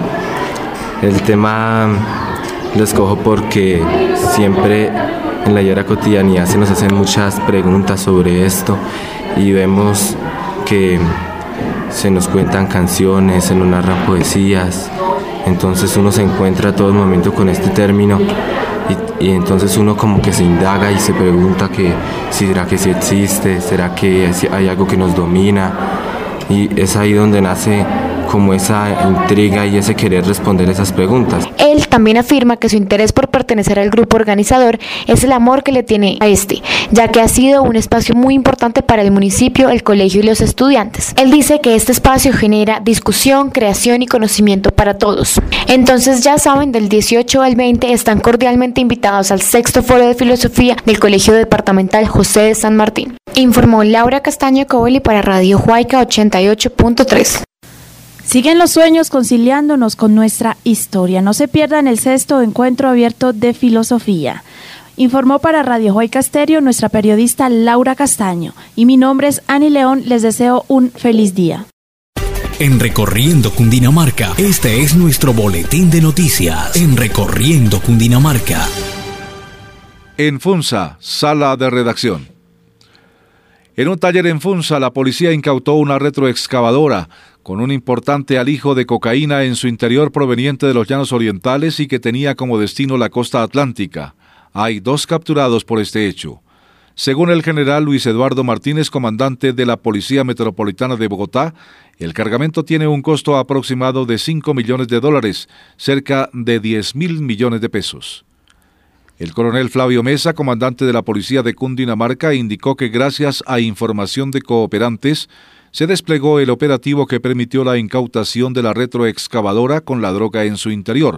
El tema lo escojo porque siempre en la vida cotidianidad se nos hacen muchas preguntas sobre esto y vemos que se nos cuentan canciones, se nos narran poesías, entonces uno se encuentra a todo el momento con este término y entonces uno como que se indaga y se pregunta que ¿será que sí existe? ¿Será que hay algo que nos domina? Y es ahí donde nace como esa intriga y ese querer responder esas preguntas. Él también afirma que su interés por pertenecer al grupo organizador es el amor que le tiene a este, ya que ha sido un espacio muy importante para el municipio, el colegio y los estudiantes. Él dice que este espacio genera discusión, creación y conocimiento para todos. Entonces ya saben, del 18 al 20 están cordialmente invitados al 6º Foro de Filosofía del Colegio Departamental José de San Martín. Informó Laura Castaño Coboli para Radio Huayca 88.3. Siguen los sueños conciliándonos con nuestra historia. No se pierdan el 6º Encuentro Abierto de Filosofía. Informó para Radio Huayca Estéreo nuestra periodista Laura Castaño. Y mi nombre es Ani León. Les deseo un feliz día. En Recorriendo Cundinamarca, este es nuestro boletín de noticias. En Recorriendo Cundinamarca. En Funza, sala de redacción. En un taller en Funza, la policía incautó una retroexcavadora con un importante alijo de cocaína en su interior proveniente de los Llanos Orientales y que tenía como destino la costa atlántica. Hay 2 capturados por este hecho. Según el general Luis Eduardo Martínez, comandante de la Policía Metropolitana de Bogotá, el cargamento tiene un costo aproximado de $5 millones, cerca de 10.000 millones de pesos. El coronel Flavio Mesa, comandante de la Policía de Cundinamarca, indicó que gracias a información de cooperantes, se desplegó el operativo que permitió la incautación de la retroexcavadora con la droga en su interior.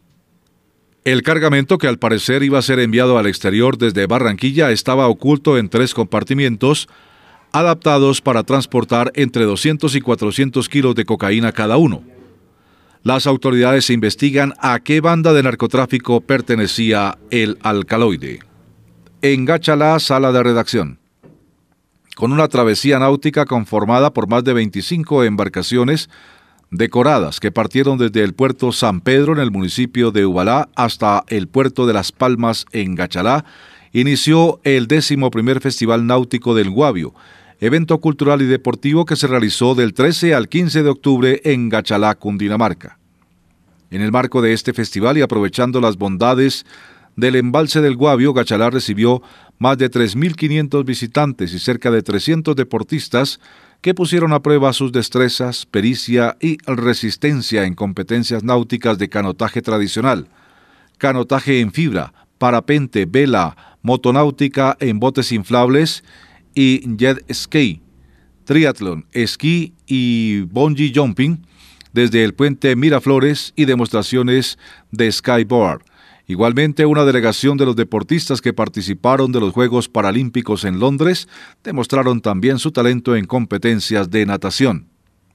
El cargamento, que al parecer iba a ser enviado al exterior desde Barranquilla, estaba oculto en 3 compartimientos, adaptados para transportar entre 200 y 400 kilos de cocaína cada uno. Las autoridades investigan a qué banda de narcotráfico pertenecía el alcaloide. En Gachalá, sala de redacción. Con una travesía náutica conformada por más de 25 embarcaciones decoradas que partieron desde el puerto San Pedro en el municipio de Ubalá hasta el puerto de Las Palmas en Gachalá, inició el 11º Festival Náutico del Guavio, evento cultural y deportivo que se realizó del 13 al 15 de octubre en Gachalá, Cundinamarca. En el marco de este festival y aprovechando las bondades del embalse del Guavio, Gachalá recibió más de 3.500 visitantes y cerca de 300 deportistas que pusieron a prueba sus destrezas, pericia y resistencia en competencias náuticas de canotaje tradicional, canotaje en fibra, parapente, vela, motonáutica en botes inflables y jet ski, triatlón, esquí y bungee jumping desde el puente Miraflores y demostraciones de skyboard. Igualmente, una delegación de los deportistas que participaron de los Juegos Paralímpicos en Londres demostraron también su talento en competencias de natación.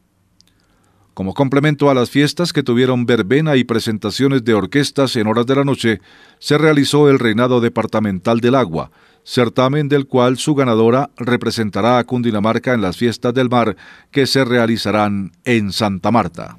Como complemento a las fiestas que tuvieron verbena y presentaciones de orquestas en horas de la noche, se realizó el Reinado Departamental del Agua, certamen del cual su ganadora representará a Cundinamarca en las Fiestas del Mar que se realizarán en Santa Marta.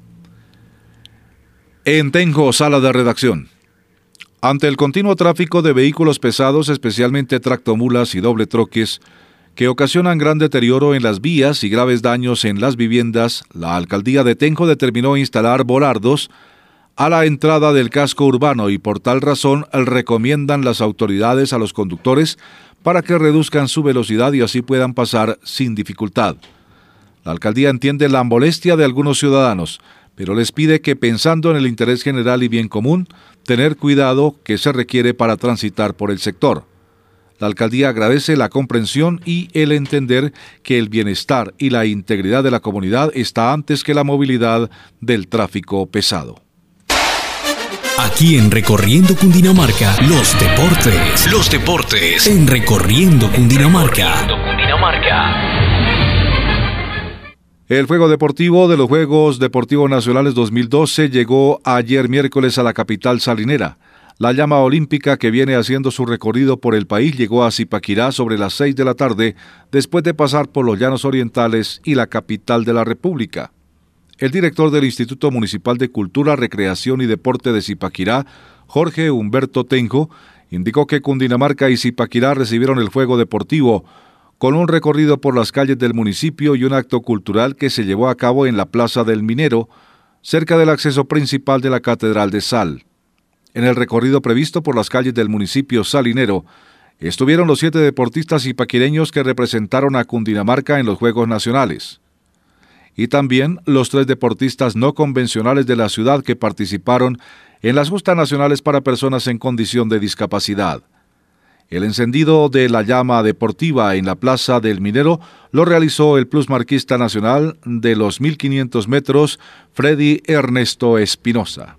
En Tenjo, sala de redacción. Ante el continuo tráfico de vehículos pesados, especialmente tractomulas y doble troques, que ocasionan gran deterioro en las vías y graves daños en las viviendas, la alcaldía de Tenjo determinó instalar volardos a la entrada del casco urbano y por tal razón recomiendan las autoridades a los conductores para que reduzcan su velocidad y así puedan pasar sin dificultad. La alcaldía entiende la molestia de algunos ciudadanos, pero les pide que, pensando en el interés general y bien común, tener cuidado que se requiere para transitar por el sector. La alcaldía agradece la comprensión y el entender que el bienestar y la integridad de la comunidad está antes que la movilidad del tráfico pesado. Aquí en Recorriendo Cundinamarca, los deportes. Los deportes en Recorriendo Cundinamarca. El Juego Deportivo de los Juegos Deportivos Nacionales 2012 llegó ayer miércoles a la capital salinera. La llama olímpica, que viene haciendo su recorrido por el país, llegó a Zipaquirá sobre las 6 de la tarde, después de pasar por los Llanos Orientales y la capital de la República. El director del Instituto Municipal de Cultura, Recreación y Deporte de Zipaquirá, Jorge Humberto Tenjo, indicó que Cundinamarca y Zipaquirá recibieron el Juego Deportivo, con un recorrido por las calles del municipio y un acto cultural que se llevó a cabo en la Plaza del Minero, cerca del acceso principal de la Catedral de Sal. En el recorrido previsto por las calles del municipio salinero, estuvieron los 7 deportistas zipaquireños que representaron a Cundinamarca en los Juegos Nacionales. y también los 3 deportistas no convencionales de la ciudad que participaron en las justas nacionales para personas en condición de discapacidad. El encendido de la llama deportiva en la Plaza del Minero lo realizó el plusmarquista nacional de los 1500 metros, Freddy Ernesto Espinosa.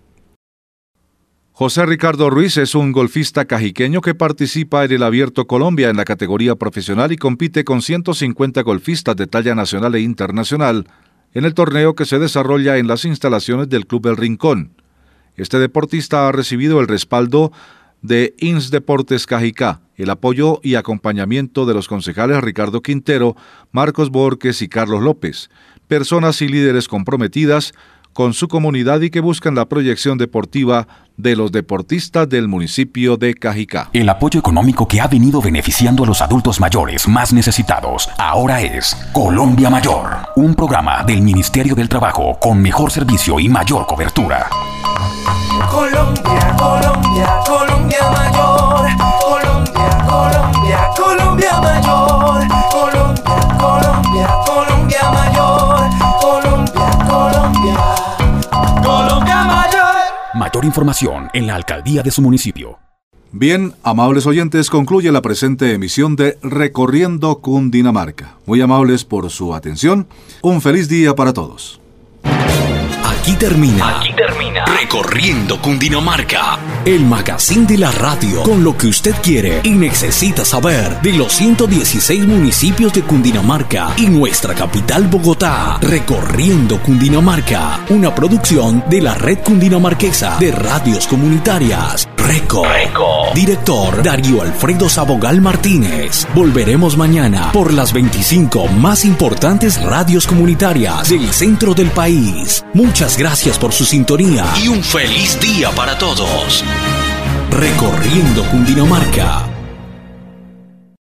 José Ricardo Ruiz es un golfista cajiqueño que participa en el Abierto Colombia en la categoría profesional y compite con 150 golfistas de talla nacional e internacional en el torneo que se desarrolla en las instalaciones del Club El Rincón. Este deportista ha recibido el respaldo de INS Deportes Cajicá, el apoyo y acompañamiento de los concejales Ricardo Quintero, Marcos Borges y Carlos López, personas y líderes comprometidas con su comunidad y que buscan la proyección deportiva de los deportistas del municipio de Cajicá. El apoyo económico que ha venido beneficiando a los adultos mayores más necesitados ahora es Colombia Mayor, un programa del Ministerio del Trabajo con mejor servicio y mayor cobertura. Colombia, Colombia, Colombia Mayor. Colombia, Colombia, Colombia Mayor. Colombia, Colombia, Colombia Mayor. Colombia, Colombia. Colombia Mayor. Mayor información en la alcaldía de su municipio. Bien, amables oyentes, concluye la presente emisión de Recorriendo Cundinamarca. Muy amables por su atención. Un feliz día para todos. Aquí termina Recorriendo Cundinamarca, el magazine de la radio, con lo que usted quiere y necesita saber de los 116 municipios de Cundinamarca y nuestra capital Bogotá. Recorriendo Cundinamarca, una producción de la Red Cundinamarquesa de Radios Comunitarias. Reco. Director Darío Alfredo Sabogal Martínez. Volveremos mañana por las 25 más importantes radios comunitarias del centro del país. Muchas gracias por su sintonía y un feliz día para todos. Recorriendo Cundinamarca.